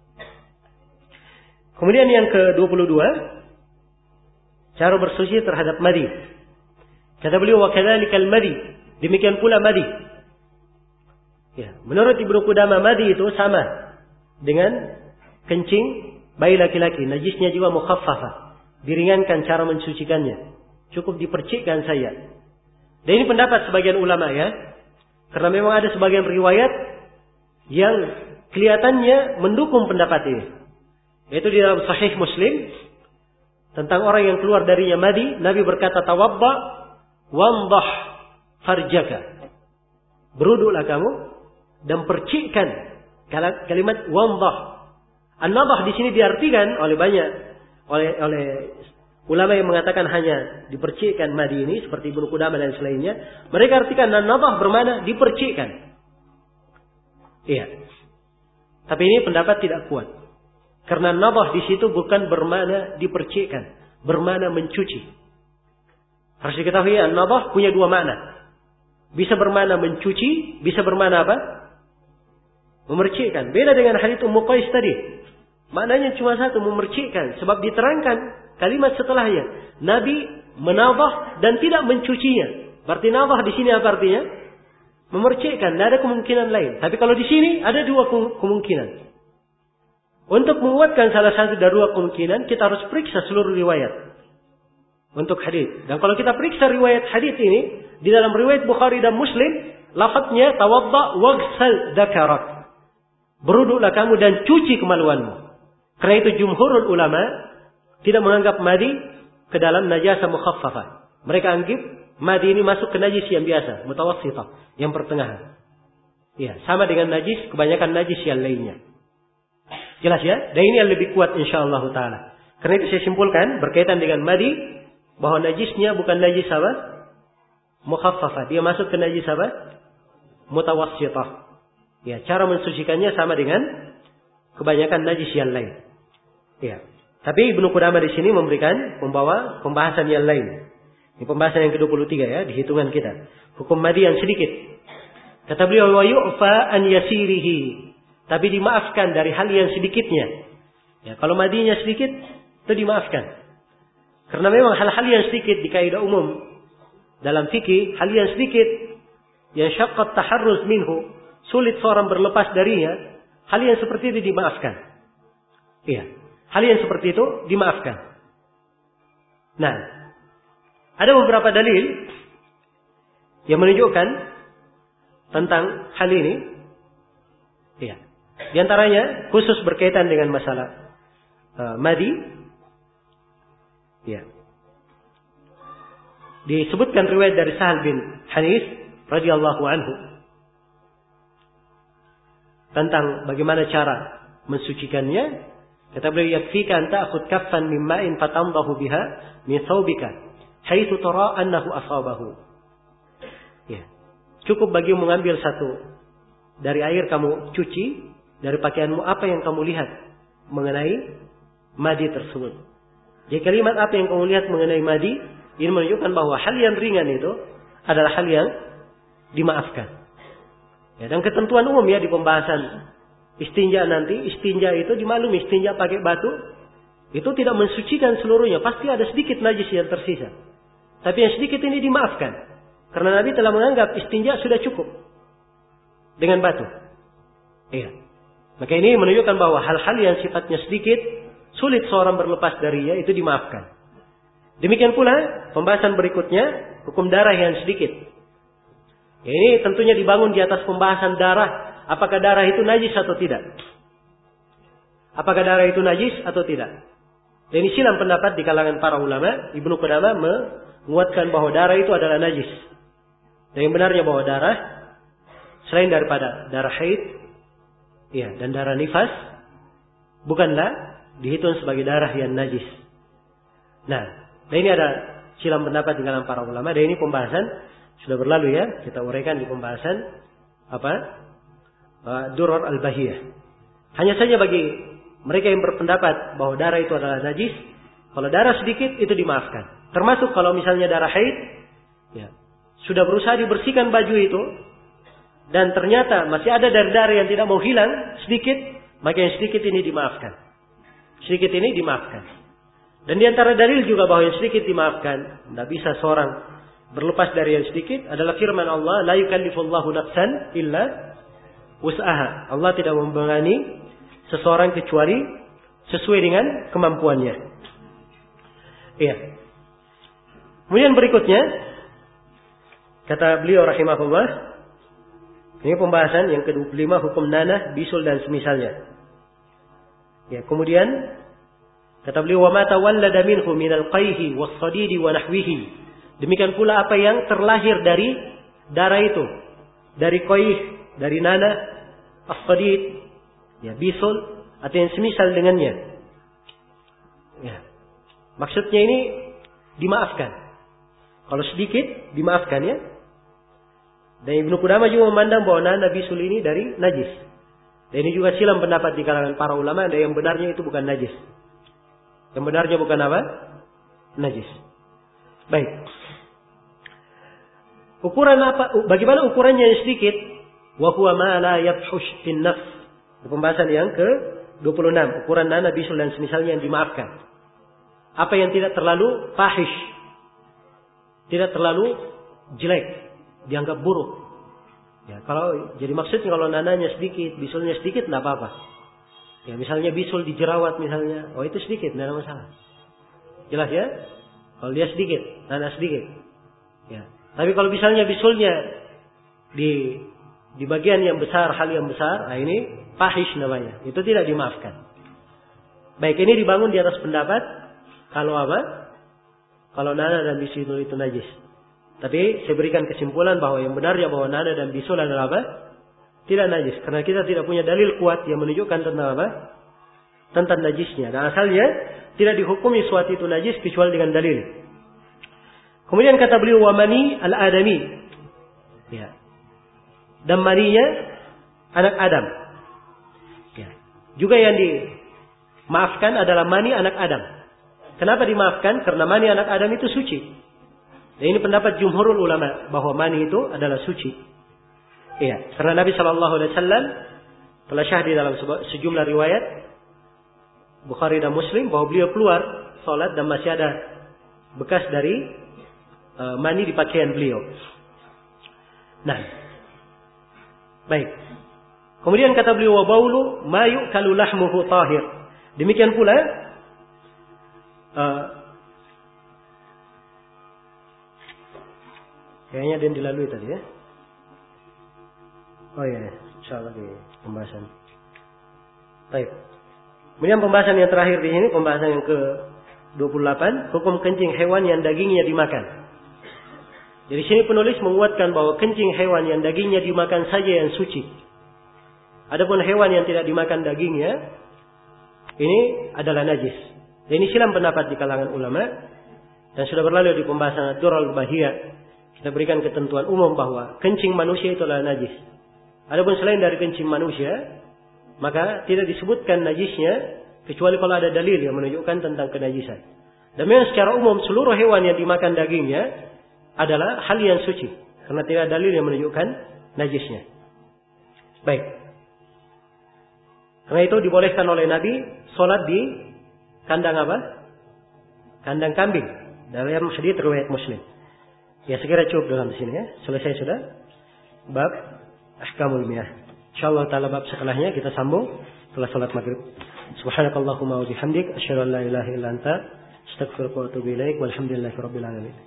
Kemudian yang ke-22, cara bersuci terhadap madi. Kata beliau wa kadzalikal madi, demikian pula madi. Ya, menurut Ibnu Qudamah madi itu sama dengan kencing bayi laki-laki, najisnya juga mukhaffafah, diringankan cara mensucikannya. Cukup dipercikkan saja. Dan ini pendapat sebagian ulama ya. Karena memang ada sebagian riwayat yang kelihatannya mendukung pendapat ini. Yaitu di dalam Sahih Muslim. Tentang orang yang keluar darinya madi. Nabi berkata, tawadda wandah farjaka. Beruduklah kamu. Dan percikkan. Kalimat wandah. An-nadah di sini diartikan oleh banyak. Oleh ulama yang mengatakan hanya dipercikkan madi ini seperti Ibnu Qudamah dan selainnya, mereka artikan an-nadhah bermakna dipercikkan. Iya. Tapi ini pendapat tidak kuat. Karena nadhah di situ bukan bermakna dipercikkan, bermakna mencuci. Harus diketahui an-nadhah punya dua makna. Bisa bermakna mencuci, bisa bermakna apa? Memercikkan. Beda dengan hadits Ummu Qais tadi. Maknanya cuma satu, memercikkan, sebab diterangkan kalimat setelahnya, Nabi menadhah dan tidak mencucinya. Berarti nadhah di sini apa artinya? Memercikkan, tidak ada kemungkinan lain. Tapi kalau di sini ada dua kemungkinan. Untuk menguatkan salah satu dari dua kemungkinan, kita harus periksa seluruh riwayat untuk hadis. Dan kalau kita periksa riwayat hadis ini, di dalam riwayat Bukhari dan Muslim, lafadznya tawadda waghsal dzakarak. Berwuduklah kamu dan cuci kemaluanmu. Karena itu jumhurul ulama tidak menganggap madi ke dalam najasa mukhaffafah. Mereka anggap madi ini masuk ke najis yang biasa, mutawassithah, yang pertengahan. Ya, sama dengan najis, kebanyakan najis yang lainnya. Jelas ya? Dan ini yang lebih kuat insyaallah taala. Karena itu saya simpulkan berkaitan dengan madi bahwa najisnya bukan najis apa? Mukhaffafah. Dia masuk ke najis apa? Mutawassithah. Ya, cara mensucikannya sama dengan kebanyakan najis yang lain. Ya. Tapi Ibnu Qudamah di sini membawa pembahasan yang lain. Ini pembahasan yang ke-23 ya, di hitungan kita. Hukum madi yang sedikit. Kata beliau, wa yu'fa an yasirihi. Tapi dimaafkan dari hal yang sedikitnya. Ya, kalau madinya sedikit, itu dimaafkan. Karena memang hal-hal yang sedikit di kaidah umum dalam fikih, hal yang sedikit yang syaqqat taharruz minhu, sulit seorang berlepas darinya, hal yang seperti itu dimaafkan. Iya, hal yang seperti itu dimaafkan. Nah, ada beberapa dalil yang menunjukkan tentang hal ini. Iya. Di antaranya khusus berkaitan dengan masalah madi. Ya. Disebutkan riwayat dari Sahal bin Hanif radhiyallahu anhu tentang bagaimana cara mensucikannya. Kata beliau, yakfika an ta'khudh kaffan min ma'in fatamdahu biha min thawbika haitsu tara annahu asabahu. Ya. Cukup bagi mengambil satu dari air kamu cuci dari pakaianmu apa yang kamu lihat mengenai madi tersebut. Jadi kalimat apa yang kamu lihat mengenai madi ini menunjukkan bahwa hal yang ringan itu adalah hal yang dimaafkan. Ya, dan ketentuan umum ya di pembahasan istinja nanti, istinja itu dimaklumi istinja pakai batu itu tidak mensucikan seluruhnya, pasti ada sedikit najis yang tersisa. Tapi yang sedikit ini dimaafkan karena Nabi telah menganggap istinja sudah cukup dengan batu. Iya. Maka ini menunjukkan bahwa hal-hal yang sifatnya sedikit, sulit seorang berlepas darinya, itu dimaafkan. Demikian pula pembahasan berikutnya, hukum darah yang sedikit. Ini tentunya dibangun di atas pembahasan darah. Apakah darah itu najis atau tidak? Apakah darah itu najis atau tidak? Dan ini silang pendapat di kalangan para ulama. Ibnu Qudamah menguatkan bahwa darah itu adalah najis. Dan yang benarnya bahwa darah, selain daripada darah haid, ya, dan darah nifas bukanlah dihitung sebagai darah yang najis. Nah, ini ada silang pendapat di kalangan para ulama. Dan ini pembahasan sudah berlalu ya, kita uraikan di pembahasan Durar al-Bahiyah. Hanya saja bagi mereka yang berpendapat bahwa darah itu adalah najis, kalau darah sedikit itu dimaafkan. Termasuk kalau misalnya darah haid, ya, sudah berusaha dibersihkan baju itu, dan ternyata masih ada darah yang tidak mau hilang sedikit, maka yang sedikit ini dimaafkan. Sedikit ini dimaafkan. Dan di antara dalil juga bahwa yang sedikit dimaafkan, tidak bisa seorang berlepas dari yang sedikit, adalah firman Allah, la yukallifullahu nafsan illa wus'aha. Allah tidak membebani seseorang kecuali sesuai dengan kemampuannya. Iya. Kemudian berikutnya, kata beliau rahimahullah, ini pembahasan yang ke-25, hukum nanah, bisul dan semisalnya. Ya, kemudian kata beliau, wa ma tawallada minhu minal qayhi was-sadidi wa nahwihi. Demikian pula apa yang terlahir dari darah itu, dari qayh, dari nanah, as-sadid, ya, bisul atau yang semisal dengannya. Ya. Maksudnya ini dimaafkan. Kalau sedikit dimaafkan ya. Dan Ibnu Qudamah juga memandang bahwa nanah bisul ini dari najis. Dan ini juga silang pendapat di kalangan para ulama, ada yang benarnya itu bukan najis. Yang benarnya bukan apa? Najis. Baik. Ukuran apa? Bagaimana ukurannya yang sedikit? Wa huwa ma la yafhush fin nafs. Pembahasan yang ke-26, ukuran nanah bisul dan semisalnya yang dimaafkan. Apa yang tidak terlalu fahish, tidak terlalu jelek, dianggap buruk. Ya, jadi maksudnya kalau nananya sedikit, bisulnya sedikit, tidak apa-apa. Ya, misalnya bisul dijerawat misalnya, oh itu sedikit, tidak ada masalah. Jelas ya? Kalau dia sedikit, nana sedikit. Ya. Tapi kalau misalnya bisulnya di bagian yang besar, hal yang besar, nah ini fahish namanya. Itu tidak dimaafkan. Baik, ini dibangun di atas pendapat kalau apa? Kalau nana dan bisul itu najis. Tapi saya berikan kesimpulan bahwa yang benarnya bahwa nana dan bisul adalah apa? Tidak najis. Karena kita tidak punya dalil kuat yang menunjukkan tentang apa? Tentang najisnya. Dan asalnya tidak dihukumi suatu itu najis kecuali dengan dalil. Kemudian kata beliau wa mani al-adami. Ya. Dan maninya anak Adam. Ya. Juga yang dimaafkan adalah mani anak Adam. Kenapa dimaafkan? Karena mani anak Adam itu suci. Dan ini pendapat jumhurul ulama bahwa mani itu adalah suci. Iya, karena Nabi Shallallahu Alaihi Wasallam telah syahid dalam sejumlah riwayat Bukhari dan Muslim bahwa beliau keluar sholat dan masih ada bekas dari mani di pakaian beliau. Nah, baik. Kemudian kata beliau wa baulu ma yu'kalu lahmuhu tahir. Demikian pula kayaknya dia dilalui tadi ya. Oh iya, insyaallah di pembahasan. Baik. Kemudian pembahasan yang terakhir di sini, pembahasan yang ke-28, hukum kencing hewan yang dagingnya dimakan. Jadi sini penulis menguatkan bahwa kencing hewan yang dagingnya dimakan saja yang suci. Adapun hewan yang tidak dimakan dagingnya, ini adalah najis. Dan ini silam pendapat di kalangan ulama dan sudah berlalu di pembahasan Ad-Durrul Bahiyah. Kita berikan ketentuan umum bahwa kencing manusia itu adalah najis. Adapun selain dari kencing manusia, maka tidak disebutkan najisnya kecuali kalau ada dalil yang menunjukkan tentang kenajisan. Dan memang secara umum seluruh hewan yang dimakan dagingnya adalah hal yang suci karena tidak ada dalil yang menunjukkan najisnya. Baik. Karena itu dibolehkan oleh Nabi sholat di kandang apa? Kandang kambing. Dalam hadits riwayat Muslim. Ya sekira cukup dalam sini ya. Selesai sudah. Bab Ahkamul Miyah. Insyaallah taala bab setelahnya kita sambung setelah salat maghrib. Subhanakallahumma wa bihamdik asyhadu an la ilaha illa anta astaghfiruka wa atubu ilaik. Walhamdulillahirabbil alamin.